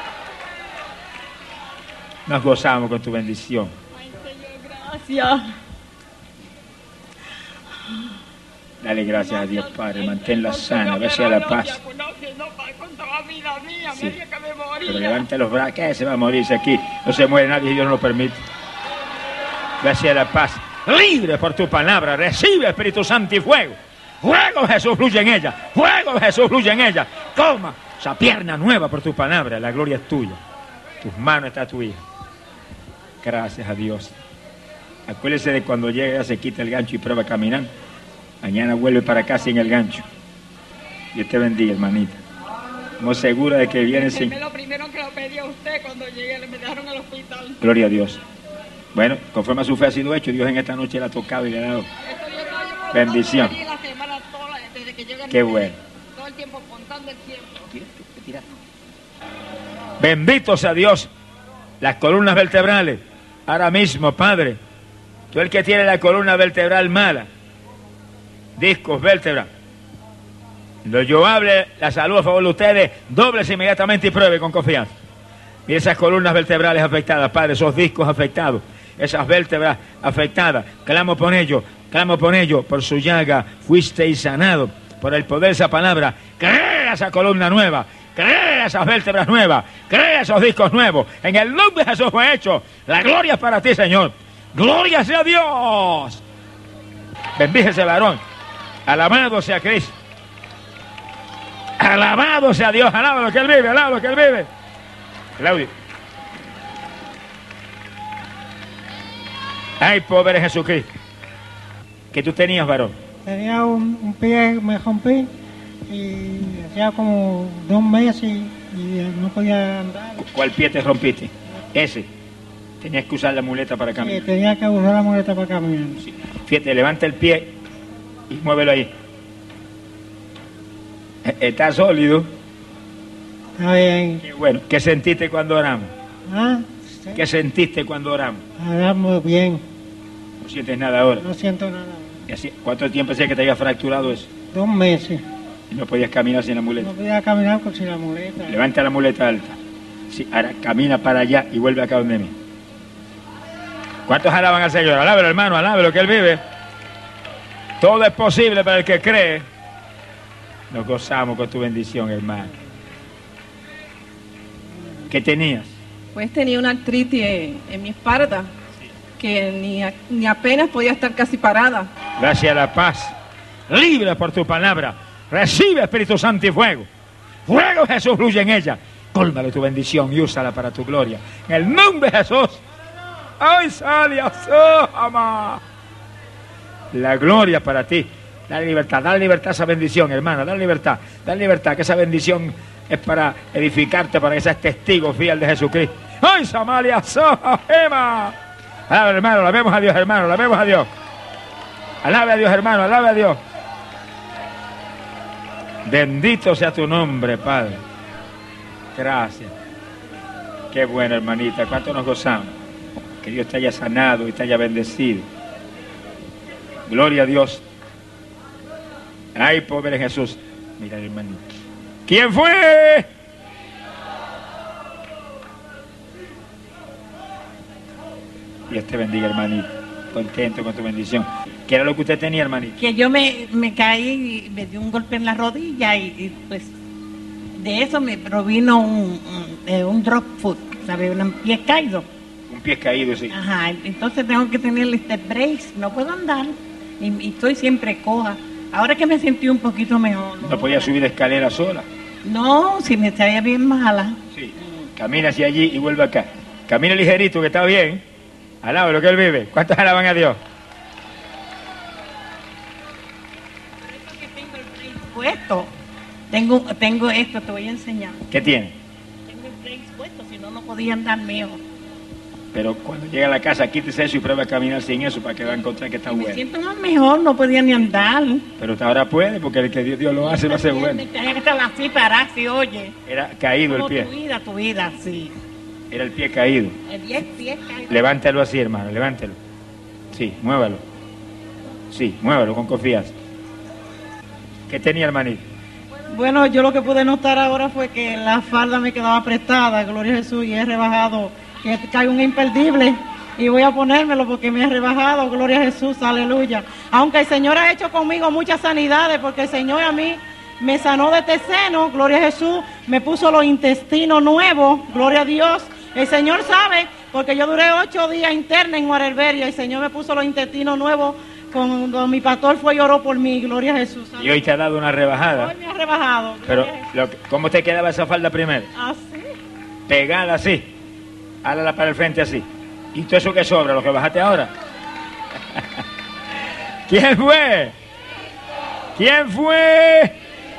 [SPEAKER 5] Nos gozamos con tu bendición.
[SPEAKER 8] Ay, Señor, gracias.
[SPEAKER 5] Dale gracias a Dios, Padre. Manténla sana, ve a la paz. Sí. Pero levanta los brazos. ¿Qué se va a morirse aquí? No se muere nadie y Dios no lo permite. Gracias a la paz. Libre por tu palabra. Recibe Espíritu Santo y fuego. Fuego de Jesús fluye en ella. Fuego de Jesús fluye en ella. Toma esa pierna nueva por tu palabra. La gloria es tuya. Tus manos está tu hija. Gracias a Dios. Acuérdese de cuando llega, se quita el gancho y prueba a caminar. Mañana vuelve para acá sin el gancho. Dios te bendiga, hermanita. Estamos seguros de que viene sin...
[SPEAKER 8] Lo primero que lo pedí a usted cuando llegué, le me dejaron al hospital.
[SPEAKER 5] Gloria a Dios. Bueno, conforme a su fe ha sido hecho, Dios en esta noche le ha tocado y le ha dado bendición. Qué bueno.
[SPEAKER 8] Todo el tiempo contando el tiempo.
[SPEAKER 5] Bendito sea Dios. Las columnas vertebrales. Ahora mismo, Padre, tú el que tiene la columna vertebral mala, discos, vértebra, lo yo hable la salud a favor de ustedes, dobles inmediatamente y pruebe con confianza. Y esas columnas vertebrales afectadas, Padre, esos discos afectados, esas vértebras afectadas, clamo por ellos, clamo por ellos, por su llaga fuisteis sanado, por el poder de esa palabra. Crea esa columna nueva, crea esas vértebras nuevas, crea esos discos nuevos, en el nombre de Jesús fue hecho. La gloria es para ti, Señor. Gloria sea Dios. Bendice ese varón. Alabado sea Cristo. Alabado sea Dios. Alaba lo que Él vive, alaba lo que Él vive. Claudio. Ay, pobre Jesucristo. ¿Qué tú tenías, varón?
[SPEAKER 9] Tenía un, un pie, me rompí y hacía como dos meses y, y no podía andar.
[SPEAKER 5] ¿Cuál pie te rompiste? Ese. Tenías que usar la muleta para caminar.
[SPEAKER 9] Sí, tenía que usar la muleta para caminar.
[SPEAKER 5] Sí. Fíjate, levanta el pie y muévelo ahí. Está sólido.
[SPEAKER 9] Está bien.
[SPEAKER 5] Qué bueno. ¿Qué sentiste cuando oramos?
[SPEAKER 9] ¿Ah? Sí.
[SPEAKER 5] ¿Qué sentiste cuando oramos?
[SPEAKER 9] Oramos bien.
[SPEAKER 5] No sientes nada ahora.
[SPEAKER 9] No siento nada.
[SPEAKER 5] ¿Y así, cuánto tiempo hacía que te había fracturado eso?
[SPEAKER 9] Dos meses.
[SPEAKER 5] Y no podías caminar sin la muleta.
[SPEAKER 9] No podía caminar con sin la muleta.
[SPEAKER 5] Levanta la muleta alta. Sí, ahora camina para allá y vuelve acá donde mí. ¿Cuántos alaban al Señor? Alábelo, hermano, alábelo, que Él vive. Todo es posible para el que cree. Nos gozamos con tu bendición, hermano. ¿Qué tenías?
[SPEAKER 10] pues tenía una artritis en, en mi espalda, que ni, a- ni apenas podía estar casi parada.
[SPEAKER 5] Gracias a la paz. Libre por tu palabra. Recibe Espíritu Santo y fuego. Fuego, Jesús, fluye en ella. Cólmale tu bendición y úsala para tu gloria. En el nombre de Jesús. ¡Ay, salia, ama! La gloria para ti. Dale libertad, dale libertad a esa bendición, hermana. Dale libertad, dale libertad, que esa bendición es para edificarte, para que seas testigo fiel de Jesucristo. ¡Ay, Samalia, Ema! Alabe, hermano, alabemos a Dios, hermano, alabemos a Dios. Alabe a Dios, hermano, alabe a Dios. Bendito sea tu nombre, Padre. Gracias. Qué bueno, hermanita. ¿Cuánto nos gozamos? Que Dios te haya sanado y te haya bendecido. Gloria a Dios. Ay, pobre Jesús. Mira, hermanito. ¿Quién fue? Dios te bendiga, hermanito. Contento con tu bendición. ¿Qué era lo que usted tenía, hermanito?
[SPEAKER 2] Que yo me, me caí y me dio un golpe en la rodilla y, y, pues de eso me provino un, un, eh, un drop foot, ¿sabes? Un pie caído.
[SPEAKER 5] Un pie caído, sí.
[SPEAKER 2] Ajá, entonces tengo que tener este brace, no puedo andar y, y estoy siempre coja. Ahora que me sentí un poquito mejor.
[SPEAKER 5] No podía subir escalera sola.
[SPEAKER 2] No, si me estaría bien mala.
[SPEAKER 5] Sí. Camina hacia allí y vuelve acá. Camina ligerito, que está bien. Alaba lo que él vive. ¿Cuántos alaban a Dios?
[SPEAKER 2] Puesto. Tengo, tengo esto, te voy a enseñar.
[SPEAKER 5] ¿Qué tiene?
[SPEAKER 2] Tengo el brace puesto, si no, no podía andar mejor.
[SPEAKER 5] Pero cuando llegue a la casa, quítese eso y prueba a caminar sin eso para que va a encontrar que está
[SPEAKER 2] Me
[SPEAKER 5] bueno.
[SPEAKER 2] siento más mejor, no podía ni andar.
[SPEAKER 5] Pero usted ahora puede, porque el que Dios, Dios lo hace, lo hace bueno.
[SPEAKER 2] Tenía que estar así, parar, así, oye.
[SPEAKER 5] Era caído el
[SPEAKER 2] Como
[SPEAKER 5] pie.
[SPEAKER 2] tu vida, tu vida, sí.
[SPEAKER 5] Era el pie caído.
[SPEAKER 2] El diez pies caído.
[SPEAKER 5] Levántelo así, hermano, levántelo. Sí, muévalo. Sí, muévalo con confianza. ¿Qué tenía, hermanito?
[SPEAKER 6] Bueno, yo lo que pude notar ahora fue que la falda me quedaba apretada, gloria a Jesús, y he rebajado, que cae un imperdible, y voy a ponérmelo porque me he rebajado, gloria a Jesús, aleluya. Aunque el Señor ha hecho conmigo muchas sanidades, porque el Señor a mí me sanó de este seno, gloria a Jesús, me puso los intestinos nuevos, gloria a Dios. El Señor sabe, porque yo duré ocho días interna en Guarelberia, el Señor me puso los intestinos nuevos cuando mi pastor fue y oró por mí, gloria a Jesús.
[SPEAKER 5] Y hoy te ha dado una rebajada.
[SPEAKER 6] Hoy me ha rebajado.
[SPEAKER 5] Pero, lo que- ¿cómo te quedaba esa falda primero?
[SPEAKER 6] Así.
[SPEAKER 5] Pegada así. Hálala para el frente así. ¿Y todo eso que sobra, lo que bajaste ahora? ¿Quién fue? ¿Quién fue?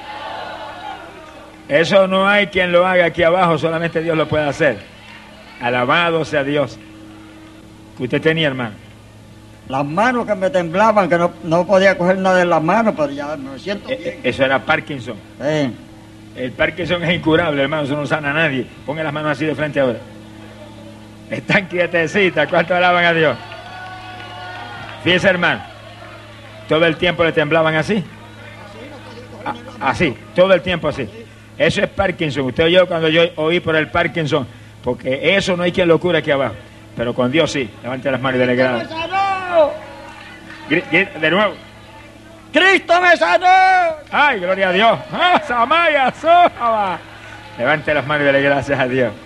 [SPEAKER 5] Eso no hay quien lo haga aquí abajo, solamente Dios lo puede hacer. Alabado sea Dios. ¿Qué usted tenía, hermano?
[SPEAKER 11] Las manos que me temblaban, que no, no podía coger nada de las manos, pero ya me siento
[SPEAKER 5] Eh,
[SPEAKER 11] bien.
[SPEAKER 5] eh, Eso era Parkinson.
[SPEAKER 11] Sí.
[SPEAKER 5] El Parkinson es incurable, hermano, eso no sana a nadie. Ponga las manos así de frente ahora. Están quietecitas, ¿cuánto alaban a Dios? Fíjese, hermano, todo el tiempo le temblaban así. A- así, todo el tiempo así. Eso es Parkinson. Usted oyó cuando yo oí por el Parkinson, porque eso no hay quien lo cure aquí abajo. Pero con Dios sí. Levante las manos y dele gracias. Gri- gri- De nuevo.
[SPEAKER 11] ¡Cristo me sanó!
[SPEAKER 5] ¡Ay, gloria a Dios! ¡Ah, Samaya, Sohaba! Levante las manos y dele gracias a Dios.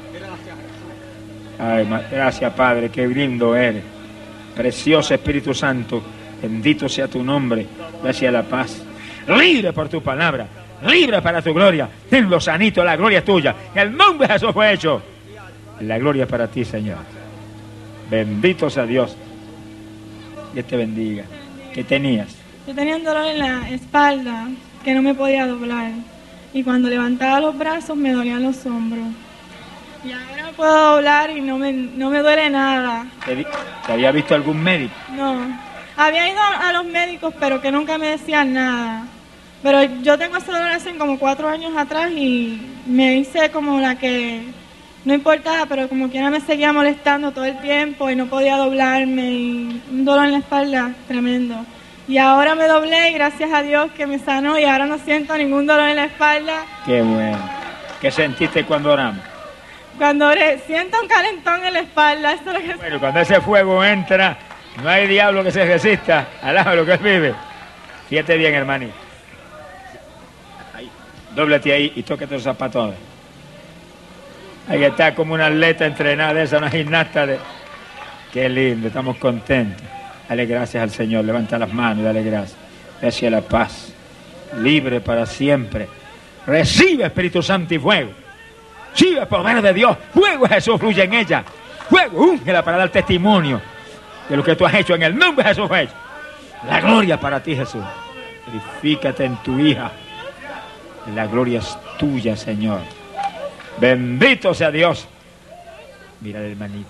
[SPEAKER 5] Ay, ma- gracias, Padre, qué lindo eres. Precioso Espíritu Santo, bendito sea tu nombre. Gracias a la paz. Libre por tu palabra, libre para tu gloria. Tenlo sanito, la gloria es tuya. En el nombre de Jesús fue hecho. La gloria es para ti, Señor. Bendito sea Dios. Dios te bendiga. ¿Qué tenías?
[SPEAKER 3] Yo tenía un dolor en la espalda que no me podía doblar. Y cuando levantaba los brazos me dolían los hombros. Y ahora me puedo doblar y no me, no me duele nada.
[SPEAKER 5] ¿Te, di- te había visto algún médico?
[SPEAKER 3] No. Había ido a los médicos, pero que nunca me decían nada. Pero yo tengo ese dolor hace como cuatro años atrás y me hice como la que no importaba, pero como quiera me seguía molestando todo el tiempo y no podía doblarme y un dolor en la espalda tremendo. Y ahora me doblé y gracias a Dios que me sanó y ahora no siento ningún dolor en la espalda.
[SPEAKER 5] Qué bueno. ¿Qué sentiste cuando oramos?
[SPEAKER 3] Cuando oré, siento un calentón en la espalda, eso es lo que
[SPEAKER 5] Bueno, cuando ese fuego entra, no hay diablo que se resista. Alaba lo que él vive. Fíjate bien, hermanito. Ahí. Dóblate ahí y tócate los zapatos. Ahí está como una atleta entrenada, esa, una gimnasta de... Qué lindo, estamos contentos. Dale gracias al Señor, levanta las manos y dale gracias. Gracias a la paz, libre para siempre. Recibe Espíritu Santo y fuego. Recibe el poder de Dios. Fuego de Jesús fluye en ella. Fuego, úngela para dar testimonio de lo que tú has hecho en el nombre de Jesús. La gloria para ti, Jesús. Glorifícate en tu hija. La gloria es tuya, Señor. Bendito sea Dios. Mira el hermanito.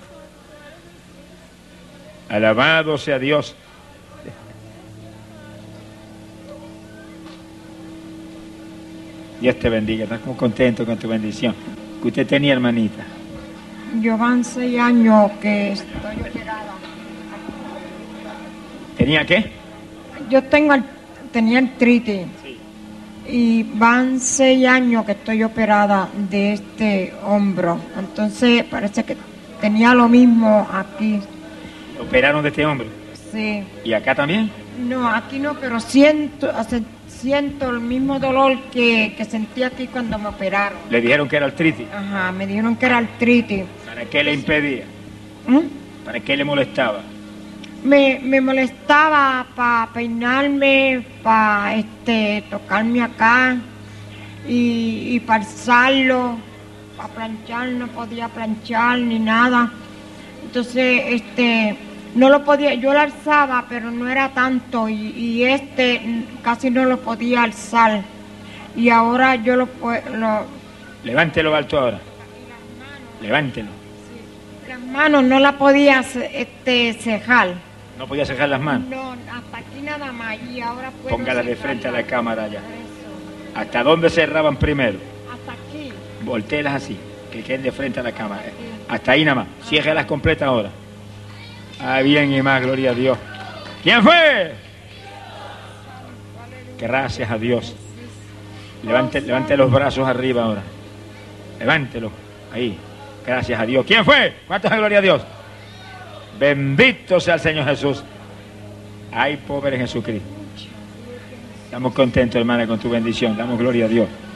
[SPEAKER 5] Alabado sea Dios. Dios te bendiga. Estás muy contento con tu bendición. ¿Qué usted tenía, hermanita?
[SPEAKER 12] Yo van seis años que estoy operada.
[SPEAKER 5] ¿Tenía qué?
[SPEAKER 12] Yo tengo, tenía artritis. Sí. Y van seis años que estoy operada de este hombro. Entonces parece que tenía lo mismo aquí.
[SPEAKER 5] ¿Operaron de este hombro?
[SPEAKER 12] Sí.
[SPEAKER 5] ¿Y acá también?
[SPEAKER 12] No, aquí no, pero siento, siento el mismo dolor que, que sentí aquí cuando me operaron.
[SPEAKER 5] ¿Le dijeron que era artritis?
[SPEAKER 12] Ajá, me dijeron que era artritis.
[SPEAKER 5] ¿Para qué le impedía?
[SPEAKER 12] ¿Mm?
[SPEAKER 5] ¿Para qué le molestaba?
[SPEAKER 12] Me, me molestaba para peinarme, para este, tocarme acá y, y para alzarlo, para planchar, no podía planchar ni nada. Entonces, este, no lo podía, yo lo alzaba, pero no era tanto y, y este casi no lo podía alzar. Y ahora yo lo puedo...
[SPEAKER 5] Levántelo alto ahora. Levántelo.
[SPEAKER 12] Sí. Las manos no las podía este, cejar.
[SPEAKER 5] ¿No podía cejar las manos?
[SPEAKER 12] No, hasta aquí nada más y ahora puedo...
[SPEAKER 5] Póngala de frente a la cámara ya. ¿Hasta dónde cerraban primero?
[SPEAKER 12] Hasta aquí.
[SPEAKER 5] Voltéelas así, que queden de frente a la cámara. Sí. Hasta ahí nada más. Ciérralas completas ahora. Ah, bien y más, gloria a Dios. ¿Quién fue? Gracias a Dios. Levante, levante los brazos arriba ahora. Levántelo. Ahí. Gracias a Dios. ¿Quién fue? ¿Cuántos de gloria a Dios? Bendito sea el Señor Jesús. Ay, pobre Jesucristo. Estamos contentos, hermana, con tu bendición. Damos gloria a Dios.